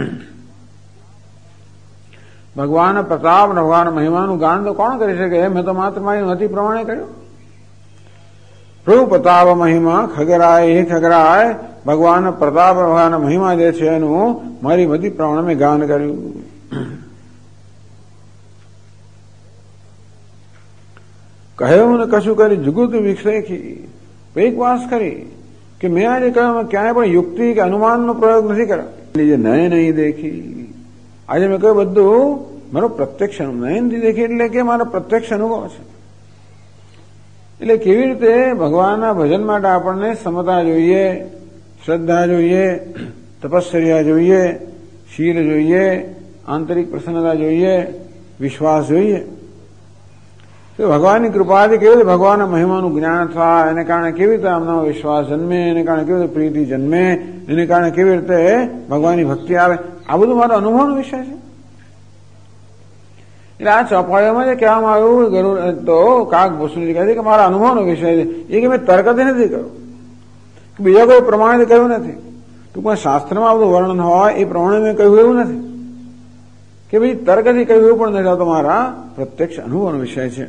भगवान प्रताप भगवान महिमानु गान तो कौन કરી શકે मैं तो मात्र मारी मति प्रमाणे કર્યું પ્રભુ પ્રતાપ મહિમા ખગરાય હે ખગરાય ભગવાન પ્રતાપ ભગવાન મહિમા જે છે એનું મારી મતિ પ્રમાણે મેં ગાન કર્યું કહ્યું ને કશું કરી જુગુત વિક્ષેખી એક વાસ કરી કે મેં આજે કહ્યું ક્યાંય પણ યુક્તિ કે અનુમાનનો પ્રયોગ નથી કર્યો નયન નહીં દેખી આજે મેં કહ્યું બધું મારો પ્રત્યક્ષ નયનથી દેખી એટલે કે મારો પ્રત્યક્ષ અનુભવ છે એટલે કેવી રીતે ભગવાનના ભજન માટે આપણને સમતા જોઈએ શ્રદ્ધા જોઈએ તપશ્ચર્યા જોઈએ શીલ જોઈએ આંતરિક પ્રસન્નતા જોઈએ વિશ્વાસ જોઈએ તો ભગવાનની કૃપાથી કેવી રીતે ભગવાનના મહિમાનું જ્ઞાન થાય એને કારણે કેવી રીતે આમનો વિશ્વાસ જન્મે એને કારણે કેવી રીતે પ્રીતિ જન્મે એને કારણે કેવી રીતે ભગવાનની ભક્તિ આવે આ બધું મારો અનુભવનો વિષય છે એટલે આ ચોપાઈઓમાં જે કહેવામાં આવ્યું ગરુડ તો કાક ભૂષણજી કહે છે કે મારા અનુભવનો વિષય છે એ કે મેં તર્કથી નથી કર્યું બીજા કોઈ પ્રમાણે કહ્યું નથી ટૂંકમાં શાસ્ત્રમાં બધું વર્ણન હોય એ પ્રમાણે મેં કહ્યું એવું નથી કે ભાઈ તર્કથી કહ્યું એવું પણ નથી આવતો મારા પ્રત્યક્ષ અનુભવનો વિષય છે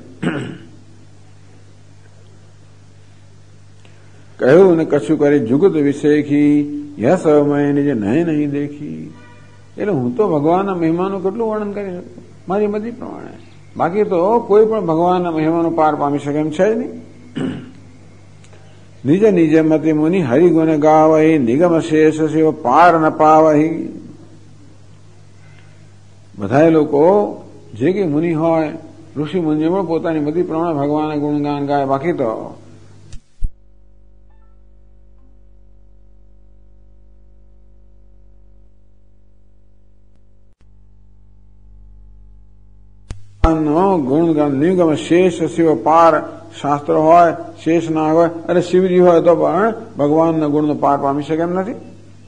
કહ્યું ને કશું કરી જુગત વિષયથી યસ મેં નિજ નય નહીં દેખી એટલે હું તો ભગવાનના મહિમાનું કેટલું વર્ણન કરી શકું મારી મતિ પ્રમાણે બાકી તો કોઈ પણ ભગવાનના મહિમાનો પાર પામી શકે એમ છે જ નહીં નિજ નિજ મતિ મુનિ હરિગુણ ગાવહી નિગમ શેષ શિવ પાર ન પાવહી બધા લોકો જે કે મુનિ હોય ઋષિ મુનિ પણ પોતાની મતિ પ્રમાણે ભગવાનના ગુણગાન ગાય બાકી તો ગુણગાન નિગમ શેષ શિવ પાર શાસ્ત્ર હોય શેષ ના હોય અરે શિવજી હોય તો પણ ભગવાનના ગુણનો પાર પામી શકે એમ નથી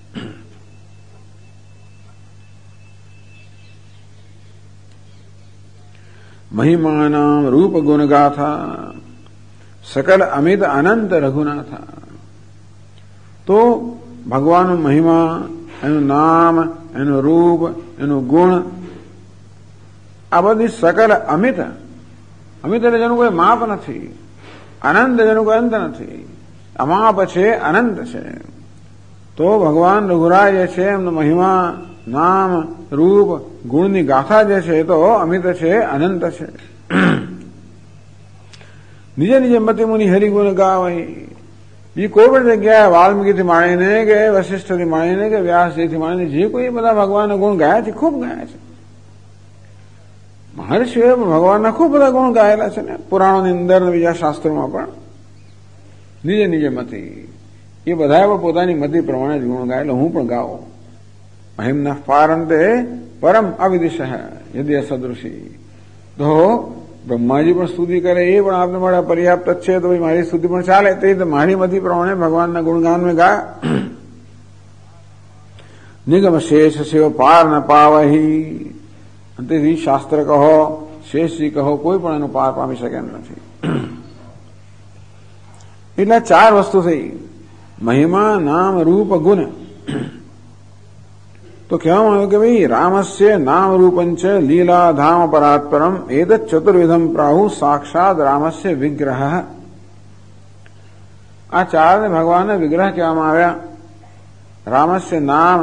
મહિમાનામ રૂપ ગુણ ગાથા સકલ અમિત અનંત રઘુનાથા તો ભગવાનનો મહિમા એનું નામ એનું રૂપ એનું ગુણ આ બધી સકલ અમિત અમિત એટલે જેનું કોઈ માપ નથી અનંત જેનું કોઈ અંત નથી અમાપ છે અનંત છે તો ભગવાન રઘુરાય જે છે એમનો મહિમા નામ રૂપ ગુણની ગાથા જે છે એ તો અમિત છે, અનંત છે. નિજે નિજે મતિ મુનિ હરિગુણ ગાવઈ. એ કોઈ પણ જગ્યાએ વાલ્મીકીથી માંડીને કે વશિષ્ઠથી માંડીને કે વ્યાસજીથી માંડીને જે કોઈ બધા ભગવાનના ગુણ ગાયા છે, ખૂબ ગાયા છે. મહર્ષિઓએ ભગવાનના ખૂબ બધા ગુણ ગાયેલા છે ને, પુરાણોની અંદર બીજા શાસ્ત્રોમાં પણ. નિજે નિજે મતિ, એ બધા પણ પોતાની મતિ પ્રમાણે જ ગુણ ગાયેલા. હું પણ ગાઉં. મહિમના પારંતે પરમ અવિદિશ યદિ સદૃશી. તો બ્રહ્માજી પણ સ્તુતિ કરે એ પણ આપને માટે પર્યાપ્ત જ છે, તો મારી સ્તુતિ પણ ચાલે. તે મારી મતિ પ્રમાણે ભગવાનના ગુણગાન મેં ગા. નિગમ શેષ શિવ પાર ન પાવહી. તેથી શાસ્ત્ર કહો, શેષજી કહો, કોઈ પણ એનું પાર પામી શકે એમ નથી. એટલે 4 વસ્તુ થઈ: મહિમા, નામ, રૂપ, ગુણ. તો કહેવામાં આવ્યું કે ભાઈ રામસ્ય નામ રૂપંચ લીલા ધામ પરાત્પરમ એદ ચતુર્વિધમ પ્રાહુ સાક્ષાત રામસ્ય વિગ્રહ. આ 4 ભગવાનના વિગ્રહ કહેવામાં આવ્યા. રામસ્ય નામ,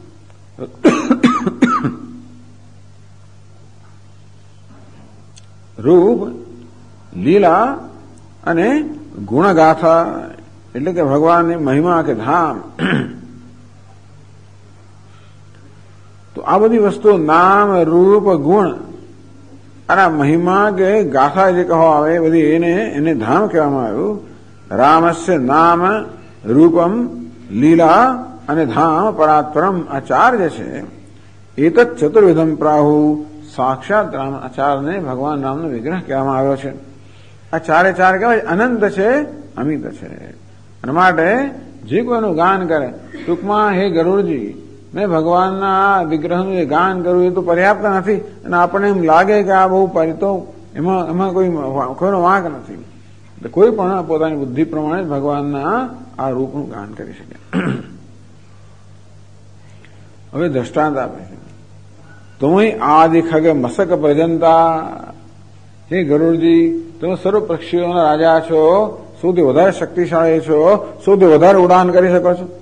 રૂપ, લીલા અને ગુણગાથા, એટલે કે ભગવાનની મહિમા કે ધામ. તો આ બધી વસ્તુઓ નામ, રૂપ, ગુણ અને મહિમા કે ગાથા જે કહો આવે બધી એને ધામ કહેવામાં આવ્યું. રામસ્ય નામ, રૂપમ, લીલા અને ધામ પરાત્પરમ. આ 4 જે છે એતત ચતુર્વિધમ પ્રાહુ સાક્ષાત રામ. આ 4ને ભગવાન રામનો વિગ્રહ કહેવામાં આવ્યો છે. આ 4 કહેવાય અનંત છે, અમિત છે. અને માટે જે કોઈનું ગાન કરે, ટૂંકમાં હે ગરુડજી, મેં ભગવાનના વિગ્રહનું જે ગાન કર્યું એ તો પર્યાપ્ત નથી. અને આપણને એમ લાગે કે આ બહુ પરિતો, એમાં કોઈનો વાંક નથી. કોઈ પણ પોતાની બુદ્ધિ પ્રમાણે ભગવાનના આ રૂપનું ગાન કરી શકે. હવે દ્રષ્ટાંત આપે છે. તમે આદિ ખગ મસક પ્રજંતા. હે ગરુડજી, તમે સર્વ પક્ષીઓના રાજા છો, સૌથી વધારે શક્તિશાળી છો, સૌથી વધારે ઉડાન કરી શકો છો.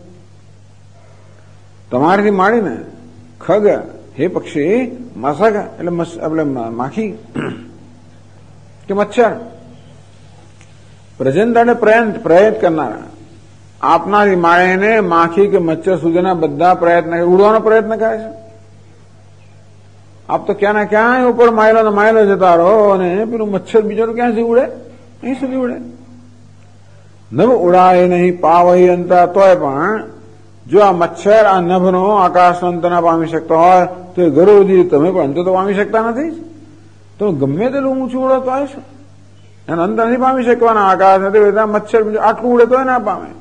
તમારીથી માંડીને ખગ, હે પક્ષી, મસક એટલે માખી કે મચ્છર, પ્રજંતા એટલે પ્રયત્ન કરનારા. આપનાથી માંડીને માખી કે મચ્છર સુધીના બધા પ્રયત્ન, ઉડવાનો પ્રયત્ન કરે છે. આપ તો ક્યાંના ક્યાંય ઉપર માઇલો માઇલો જતા રહો, અને પેલું મચ્છર બિચારું ક્યાં સુધી ઉડે? અહીં સુધી ઉડે. નભ ઉડાય નહીં પાવહી અંતર. તોય પણ જો આ મચ્છર આ નભનો આકાશ અંત ના પામી શકતો હોય તો એ ગરુડજી તમે પણ અંત તો પામી શકતા નથી. તો ગમે તેટલું ઊંચું ઉડો તો આવશો, એને અંત નથી પામી શકવાના. આકાશ નથી, મચ્છર આટલું ઉડે તો ના પામે.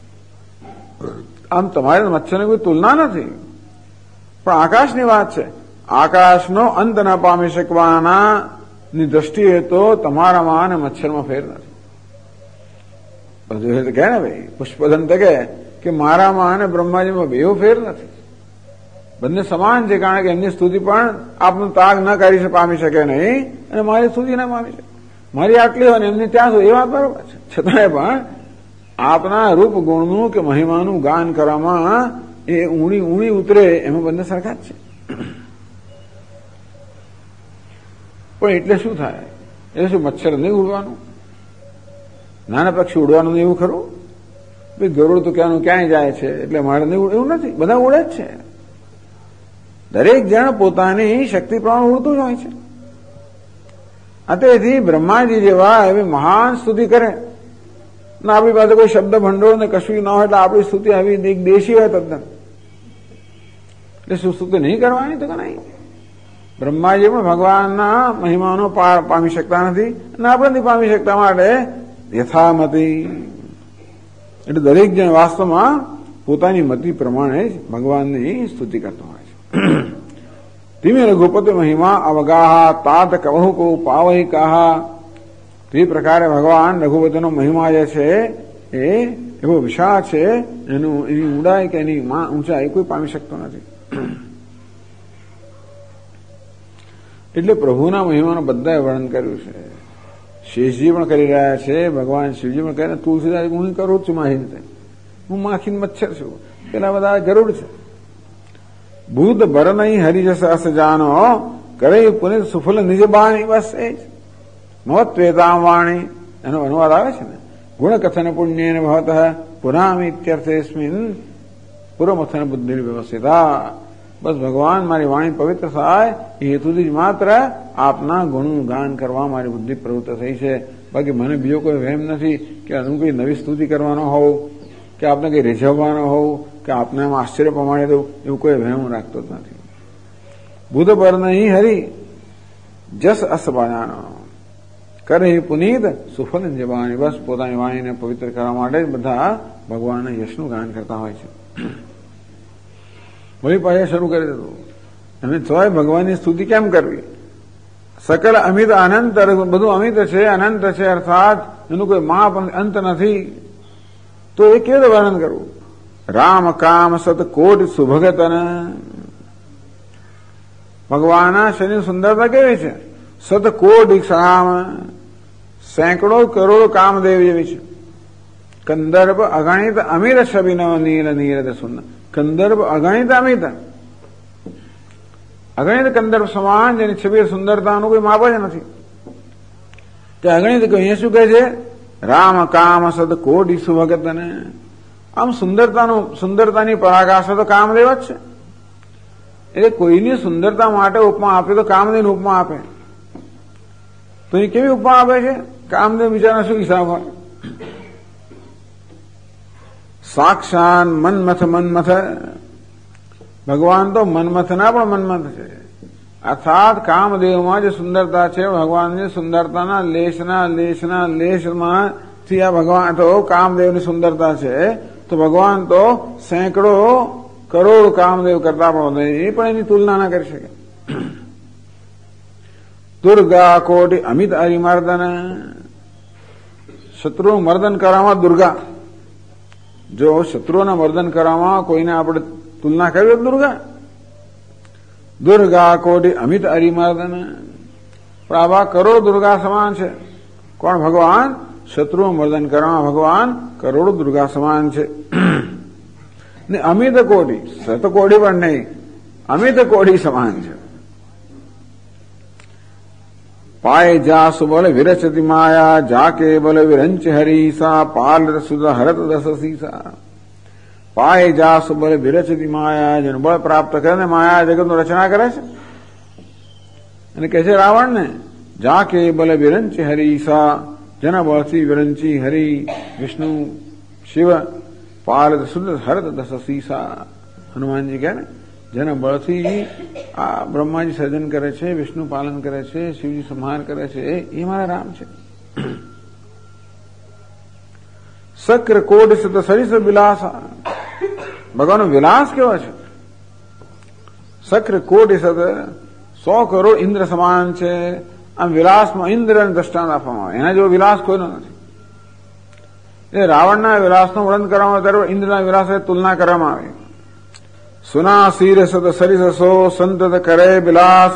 આમ તમારે મચ્છરની કોઈ તુલના નથી, પણ આકાશની વાત છે. આકાશનો અંત ના પામી શકવાના ની દ્રષ્ટિએ તો તમારામાં અને મચ્છરમાં ફેર નથી. બધું કહે ને ભાઈ, પુષ્પદંત કે મારામાં અને બ્રહ્માજીમાં બેવ ફેર નથી. બંને સમાન છે, કારણ કે એમની સ્તુતિ પણ આપનું તાગ ન કરી પામી શકે નહીં, અને મારી સ્તુતિ ના પામી શકે. મારી આટલી હોય ને એમની ત્યાં સુધી, એ વાત બરોબર છે. છતાંય પણ આપના રૂપ ગુણનું કે મહિમાનું ગાન કરવામાં એ ઊણી ઉતરે, એમાં બંને સરખા જ છે. પણ એટલે શું થાય? એટલે શું મચ્છર નહીં ઉડવાનું? નાના પક્ષી ઉડવાનું નહીં એવું ખરું? ભાઈ ગરુડ તો ક્યાંય જાય છે એટલે મારે નહીં, એવું નથી. બધા ઉડે જ છે. દરેક જણ પોતાની શક્તિ પ્રમાણે ઉડતું જ હોય છે. તેથી બ્રહ્માજી જેવા એવી મહાન સ્તુતિ કરે ને આપણી પાસે કોઈ શબ્દ ભંડોળ ને કશું ના હોય, એટલે આપણી સ્તુતિ આવી દેશી હોય તદ્દન, એટલે શું સ્તુતિ નહીં કરવાની? તો નહીં. બ્રહ્માજી પણ ભગવાનના મહિમાનો પામી શકતા નથી અને આપણે નથી પામી શકતા. માટે યથામતી એટલે દરેક જણ વાસ્તવમાં પોતાની મતિ પ્રમાણે જ ભગવાનની સ્તુતિ કરતો હોય છે. ધીમે રઘુપતિ મહિમા અવગાહા તાત કહું કો પાવહી કહા. તે પ્રકારે ભગવાન રઘુપતિનો મહિમા જે છે એ એવો વિશાળ છે, એની ઊંડાઈ કે એની ઊંચાઈ કોઈ પામી શકતો નથી. એટલે પ્રભુના મહિમાનું બધાએ વર્ણન કર્યું છે. શેષજી પણ કરી રહ્યા છે, ભગવાન શિવજી પણ કહે, તુલસીદાસ હું કરું છું મારી રીતે, હું માખી મચ્છર છું, પેલા બધા ગરુડ છે. ભૂત ભર નહીં હરિજસ અસ જાનો કરે પુનિત સુફલ નિજ બાણી. બસ એ જ મહત્વેતામ વાણી એનો અનુવાદ આવે છે ને. ગુણકથન પુણ્યેન ભવતઃ પુરામિત્યર્થેસ્મિન પૂર્વમથન બુદ્ધિ વ્યવસ્થિતા. બસ ભગવાન મારી વાણી પવિત્ર થાય એ હેતુથી જ માત્ર આપના ગુણનું ગાન કરવા મારી બુદ્ધિ પ્રવૃત્ત થઈ છે. બાકી મને બીજો કોઈ વહેમ નથી કે હું કોઈ નવી સ્તુતિ કરવાનો હોઉં કે આપને કંઈ રીઝવવાનો હોઉં કે આપને એમ આશ્ચર્ય પ્રમાણે દઉં એવું કોઈ વહેમ હું રાખતો જ નથી. બુધ પર નહીં હરી જસ અસબાનો કરે પુનીત સુફલ જબાની. બસ પોતાની વાણીને પવિત્ર કરવા માટે જ બધા ભગવાનના યશનું ગાન કરતા હોય છે. વળી પાછા શરૂ કરી દીધું અને તોય ભગવાનની સ્તુતિ કેમ કરવી? સકલ અમિત અનંત, બધું અમિત છે, અનંત છે, અર્થાત એનું કોઈ માપ અંત નથી. તો એ કેવી રીતે વર્ણન કરવું? રામ કામ સત કોટ સુભગતન. ભગવાનના શરીરની સુંદરતા કેવી છે? સત કોટી રામ, સેંકડો કરોડ કામદેવ જેવી છે. કંદર્પ અગણિત અમિત છબિનવ નીલ નીરદ સુંદર. કંદર્પ અગણિત અમિત, અગણિત કંદર્પ સમાન જેની છબી સુંદરતાનું કોઈ માપ જ નથી. તે અગણિત અહીંયા શું કહે છે? રામ કામ સદ કોટી સુભગતને. આમ સુંદરતાની પરાકાષ્ઠા તો કામદેવ જ છે. એટલે કોઈની સુંદરતા માટે ઉપમા આપે તો કામદેવની ઉપમા આપે. તો એ કેવી ઉપમા આપે છે? કામદેવ બિચારા શું હિસાબ હોય? સાક્ષાત મન્મથ મન્મથ. ભગવાન તો મન્મથના પણ મન્મથ છે. અર્થાત કામદેવમાં જે સુંદરતા છે ભગવાનની સુંદરતાના લેશના લેશમાંથી આ ભગવાન તો કામદેવની સુંદરતા છે. તો ભગવાન તો સેંકડો કરોડ કામદેવ કરતા પણ એ પણ એની તુલના ના કરી શકે. દુર્ગા કોટી અમિત અરિમર્દન. શત્રુનું મર્દન કરવામાં દુર્ગા. જો શત્રુઓના મર્દન કરવામાં કોઈને આપણે તુલના કરવી દુર્ગા. દુર્ગા કોટી અમિત અરિમર્દન. પણ આવા કરોડ દુર્ગા સમાન છે. કોણ? ભગવાન. શત્રુઓ મર્દન કરવામાં ભગવાન કરોડો દુર્ગા સમાન છે. ને અમિત કોટી, શતકોટી પણ નહીં, અમિત કોટી સમાન છે. પાય જા સુબલ વિરચતિ માયા જાકે બલ વિરંચ હરીસા પાલ સુધ હરત દસ સીસા. પાય જા સુબલ વિરચતિ માયા, જેનું બળ પ્રાપ્ત કરે ને માયા જગતનું રચના કરે છે. અને કહે છે રાવણને જાકે બલ વિરંચ હરીસા, જેના બળથી વિરંચી હરિ વિષ્ણુ શિવ પાલ સુધ હરત દસ સીસા. હનુમાનજી કહે ને જેના બળથી આ બ્રહ્માજી સર્જન કરે છે, વિષ્ણુ પાલન કરે છે, શિવજી સંહાર કરે છે, એ મારા રામ છે. સક્ર કોટ સત સરિસ વિલાસ. ભગવાનનો વિલાસ કેવો છે? સક્ર કોટી સત 100 કરોડ ઇન્દ્ર સમાન છે. આમ વિલાસમાં ઇન્દ્રને દ્રષ્ટાંત આપવામાં આવે. એના જેવો વિલાસ કોઈનો નથી. એ રાવણના વિલાસનું વર્ણન કરવામાં ત્યારે ઇન્દ્રના વિલાસ તુલના કરવામાં આવી. સુનાસીર સત સરિસો સંતત કરે વિલાસ.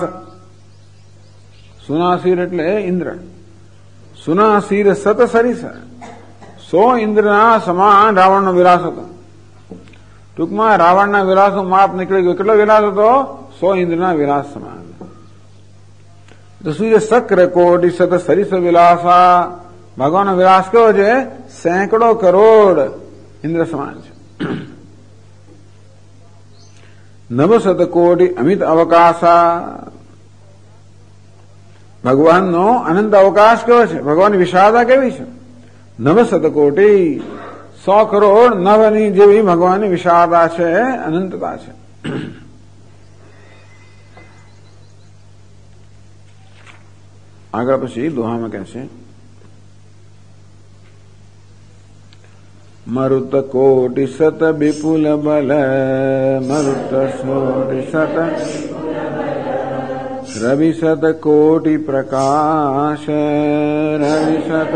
સુનાસીર એટલે ઇન્દ્ર. સુનાસીર સત સરિસ, 100 ઇન્દ્રના સમાન રાવણનો વિલાસ હતો. ટૂંકમાં રાવણના વિલાસનું માપ નીકળી ગયું. કેટલો વિલાસ હતો? 100 ઇન્દ્રના વિલાસ સમાન. તો શું છે? સક્ર કોટી સત સરિસ વિલાસા. ભગવાનનો વિલાસ કેવો છે? સેંકડો કરોડ ઇન્દ્ર સમાન છે. નવશત કોટી અમિત અવકાશા. ભગવાનનો અનંત અવકાશ કેવો છે? ભગવાનની વિશાળતા કેવી છે? નવશત કોટી, 100 કરોડ નવની જેવી ભગવાનની વિશાળતા છે, અનંતતા છે. આગળ પછી દોહામાં કહે છે મરુત કોટી સત વિપુલ બલ. મરુત કોટી સત રવિ સત કોટી પ્રકાશ. રવિ સત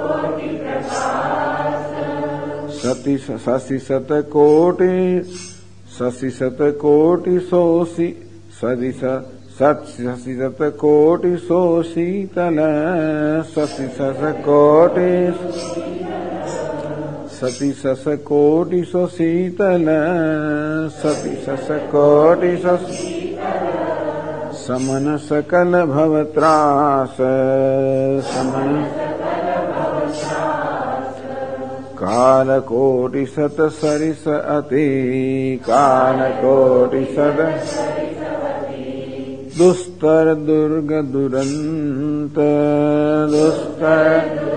શશી સત કોટી, શશી સત કોટી સોસી સદી શશી સત કોટી શોષીતલ. શશી સત કોટી સતી સસ કોટિસો શીતલ સતી સસ કોટિસો સમન સકલ ભવત્રાસ સમન કાલકોટિ સત સરિસ અતિ કાલકોટિ સત દુસ્તર દુર્ગ દુરંત દુસ્તર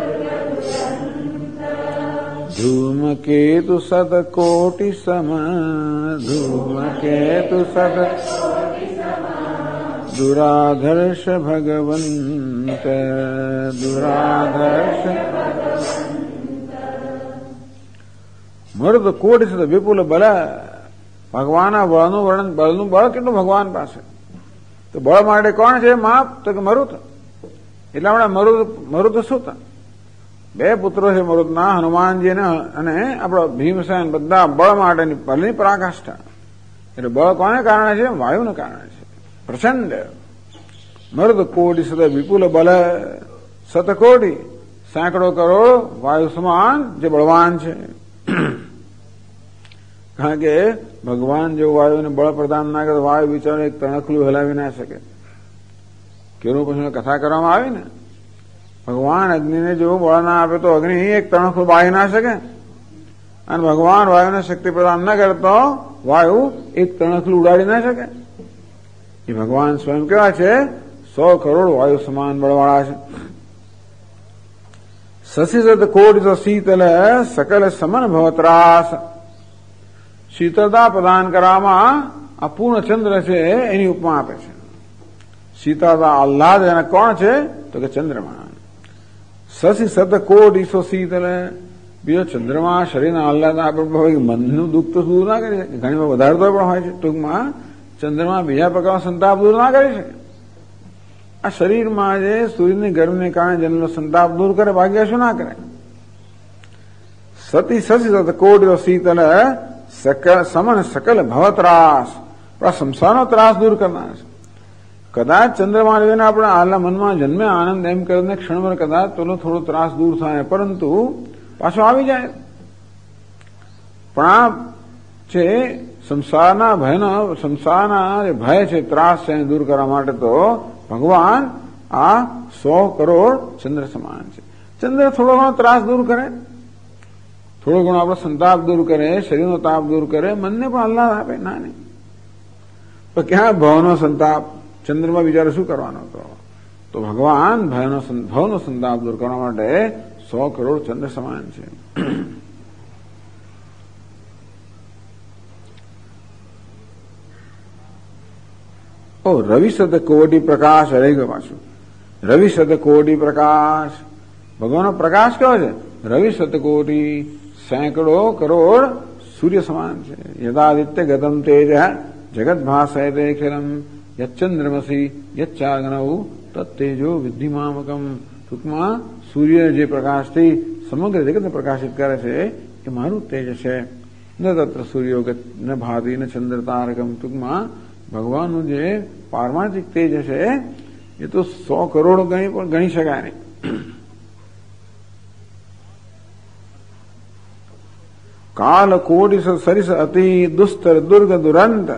ધૂમકેતુ સત કોટિ સમ ધૂમકેતુ સત દુરાધર્ષ ભગવંત દુરાધર્ષ મૃદ કોટિ સત વિપુલ બળ ભગવાનના બળનું વર્ણન બળનું બળ કેટલું ભગવાન પાસે તો બળ માટે કોણ છે માપ તો કે મરુત એટલા માટે મરુત સુત બે પુત્રો છે મરુતના હનુમાનજી અને આપણો ભીમસેન બધા બળ માટેની બળની પરાકાષ્ઠા એટલે બળ કોને કારણે છે વાયુને કારણે છે પ્રચંડ મૃદ કોટિ સત વિપુલ બલ શતકોટી સેંકડો કરોડ વાયુ સમાન જે બળવાન છે કારણ કે ભગવાન જો વાયુને બળ પ્રદાન ના કરે તો વાયુ બિચારો એક તણખલું હલાવી ના શકે કેવું પછી કથા કરવામાં આવી ને ભગવાન અગ્નિને જો બળ ના આપે તો અગ્નિ એક તણખલું બાળી ના શકે અને ભગવાન વાયુને શક્તિ પ્રદાન ના કરે તો વાયુ એક તણખલું ઉડાડી ના શકે એ ભગવાન સ્વયં કેવા છે 100 કરોડ વાયુ સમાન બળવાળા છે સશિસત કોટિ શીતલ સકલ સમન ભવત્રાસ શીતળતા પ્રદાન કરવામાં આ પૂર્ણ ચંદ્ર છે એની ઉપમા આપે છે શીતળતા આહ્લાદ એના કોણ છે તો કે ચંદ્રમા શશી સત કોટિ શીતલ બીજો ચંદ્રમા શરીરના આહ્લાદ આપે મનનું દુઃખ તો દૂર ના કરી શકે ઘણી વાર વધારતો પણ હોય છે ટૂંકમાં ચંદ્રમા બીજા પ્રકારનો સંતાપ દૂર ના કરી શકે આ શરીરમાં જે સૂર્યની ગરમીને કારણે જન્મનો સંતાપ દૂર કરે ભાગ્ય શું ના કરે સતી શશી સત કોટિ શીતલ સમન સકલ ભવત્રાસ સંસારનો ત્રાસ દૂર કરનાર છે કદાચ ચંદ્રમા લઈને આપણે આલા મનમાં જન્મે આનંદ એમ કરીને ક્ષણભર કદાચ પેલો થોડો ત્રાસ દૂર થાય પરંતુ પાછો આવી જાય પણ આ છે સંસારના જે ભય છે ત્રાસ છે એને દૂર કરવા માટે તો ભગવાન આ 100 કરોડ ચંદ્ર સમાન છે ચંદ્ર થોડો ઘણો ત્રાસ દૂર કરે થોડો ઘણો આપણો સંતાપ દૂર કરે શરીરનો તાપ દૂર કરે મનને પણ આહ્લાદ આપે ના નહીં તો ક્યાં ભવનો સંતાપ ચંદ્રમાં બિચારે શું કરવાનો હતો તો ભગવાન ભવનો સંતાપ દૂર કરવા માટે 100 કરોડ ચંદ્ર સમાન છે રવિ સત કોટી પ્રકાશ રહી ગયો પાછું રવિ સત કોટી પ્રકાશ ભગવાનનો પ્રકાશ કેવો છે રવિ સત કોટી સેંકડો કરોડ સૂર્ય સમાન છે યદાદિત્ય ગતમ તેજ જગત ભાસયતે ખેલમ યચ્ચંદ્રમસી યચ્ચાગ્નૌ તત્તેજો વિદ્ધિમામકમ ટૂંકમાં સૂર્ય જે પ્રકાશથી સમગ્ર જગતને પ્રકાશિત કરે છે એ મારું તેજ છે ન તત્ર સૂર્યો ન ભાતિ ન ચંદ્ર તારકમ ટૂંકમાં ભગવાનનું જે પારમાર્થિક તેજ છે એ તો 100 કરોડ ગણી શકાય નહીં કાલ કોટિ સરિસ અતિ દુસ્તર દુર્ગ દુરંત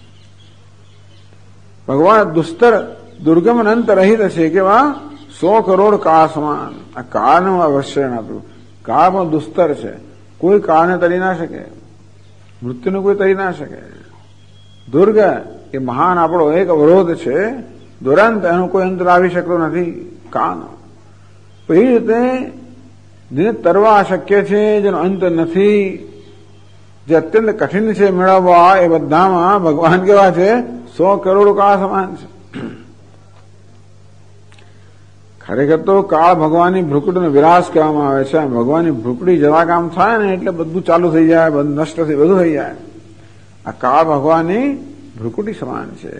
ભગવાન દુસ્તર દુર્ગમ અનંત રહિત છે કેવા 100 કરોડ કાળ સમાન આ કાળનું અવશ્ય આપ્યું કાળ પણ દુસ્તર છે કોઈ કાળને તરી ના શકે મૃત્યુને કોઈ તરી ના શકે દુર્ગ એ મહાન આપણો એક અવરોધ છે દુરંત એનો કોઈ અંત આવી શકતો નથી કાળનો એ રીતે જેને તરવા અશક્ય છે જેનો અંત નથી જે અત્યંત કઠિન છે મેળવવા એ બધામાં ભગવાન કેવા છે 100 કરોડ કાળ સમાન છે ખરેખર તો કાળ ભગવાનની ભ્રુકુટીનો વિરાસ કહેવામાં આવે છે ભગવાનની ભ્રુકુટી જરા કામ થાય ને એટલે બધું ચાલુ થઈ જાય બધું નષ્ટ થઈ બધું થઈ જાય આ કાળ ભગવાનની ભ્રુકુટી સમાન છે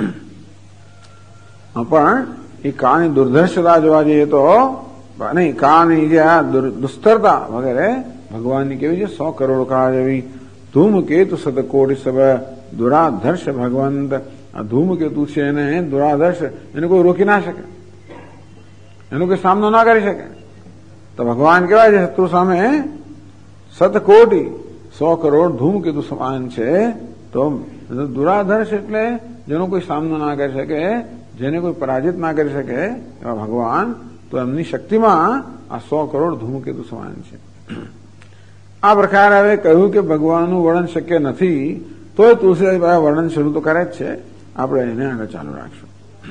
પણ એ કાળની દુર્ધર્ષતા જોવા જઈએ તો નહીં કાળની જે આ દુસ્તરતા વગેરે ભગવાનની કેવી છે 100 કરોડ કાળ જેવી ધૂમકેતુ સતકોટિ સબ દુરાધર્ષ ભગવંત આ ધૂમકેતુ છે એને દુરાધર્ષ એને કોઈ રોકી ના શકે એનો કોઈ સામનો ના કરી શકે તો ભગવાન કેવાય છે શત્રુ સામે શતકોટી 100 કરોડ ધૂમકેતુ સમાન છે. તો દુરાધર્ષ એટલે જેનો કોઈ સામનો ના કરી શકે, જેને કોઈ પરાજિત ના કરી શકે એવા ભગવાન, તો એમની શક્તિમાં આ 100 કરોડ ધૂમકેતુ સમાન છે. આ પ્રકારે હવે કહ્યું કે ભગવાનનું વર્ણન શક્ય નથી, તોય તુલસીદાસ વર્ણન શરૂ તો કરે જ છે. આપણે એને આગળ ચાલુ રાખશું.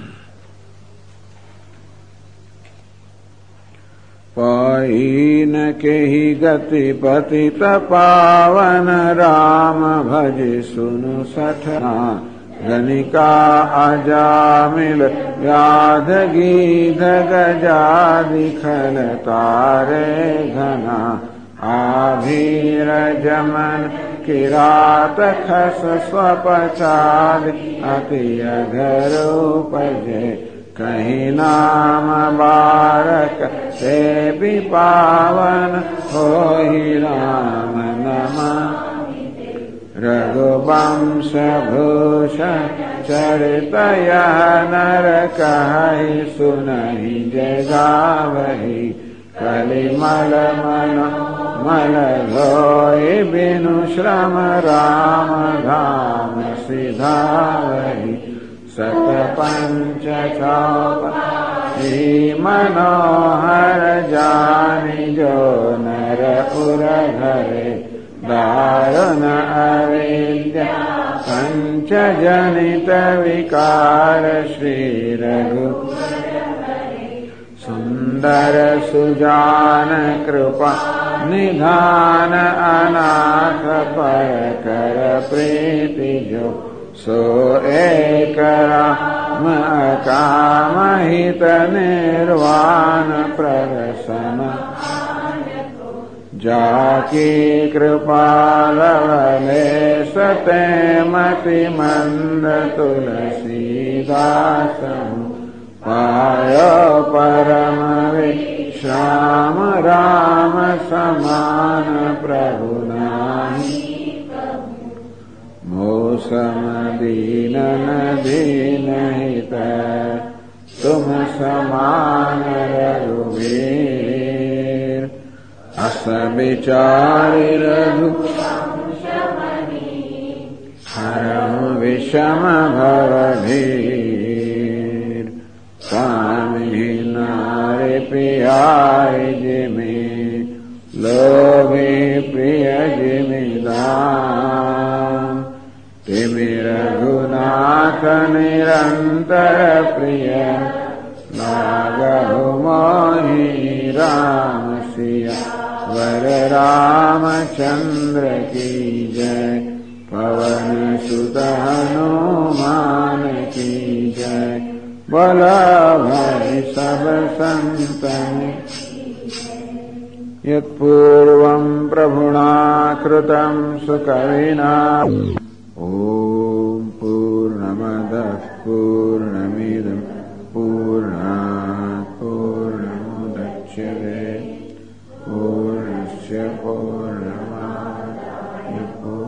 પૈન કેહી ગતિ પતિત પાવન રામ ભજે સુનુ સઠના ગનિકા અજામિલ વ્યાધ ગીધ ગજાદિ ખલ તારે ઘના આભીર જમન કિરાત ખસ સ્વપચાદ અતિ અઘરૂપજે કહીં નામ બારક તે બી પાવન હોઈ રામ નમઃ રઘુવંશ ભૂષણ ચરિત નર કહી સુનહી જય ગાવહી કલિમલ મન મલ લોય બિનુ શ્રમ રામ ધામ સિધાવહી સત પંચ ચોપ મનોહર જાની જો નર ઉર ઘરે દારુણ અવિદ્યા પંચ જનિત વિકાર શ્રી રઘુ સુંદર સુજાન કૃપા નિધાન અનાથ પર કર પ્રીતિ જો સો એક રામ કામ હિત નિર્વાણ પ્રસન્ન જાકી કૃપા લવલે સતે મતિ મંદ તુલસીદાસ પાયો પરમ વિશ્રામ રામ સમાન પ્રભુ નાહી મોસમ દીન દીન હિત તુમ સમાન રઘુવીર અસ વિચારી રઘુ હરહુ વિષમ ભવધીર સ્વામી નારે પ્રિયાય जिमे लोभे प्रिय जिमे दान तिमे रघुनाथ निरंतर प्रिय लागहु मोहि राम सिया वर रामचंद्र की जय पवन सुत हनुमान की जय बोला भाई सब संतन यत्पूर्वं प्रभुना कृतं सुकविना ॐ पूर्णमदः पूर्णमिदं पूर्णात् पूर्णमुदच्यते पूर्णस्य पूर्णमादाय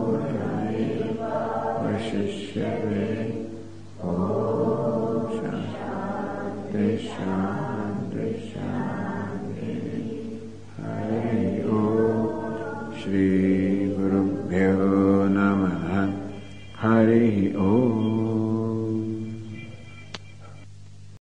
पूर्णमेवावशिष्यते ॐ शान्ति शान्ति शान्ति हरि ओम श्री गुरुभ्यो नमः हरि ओम।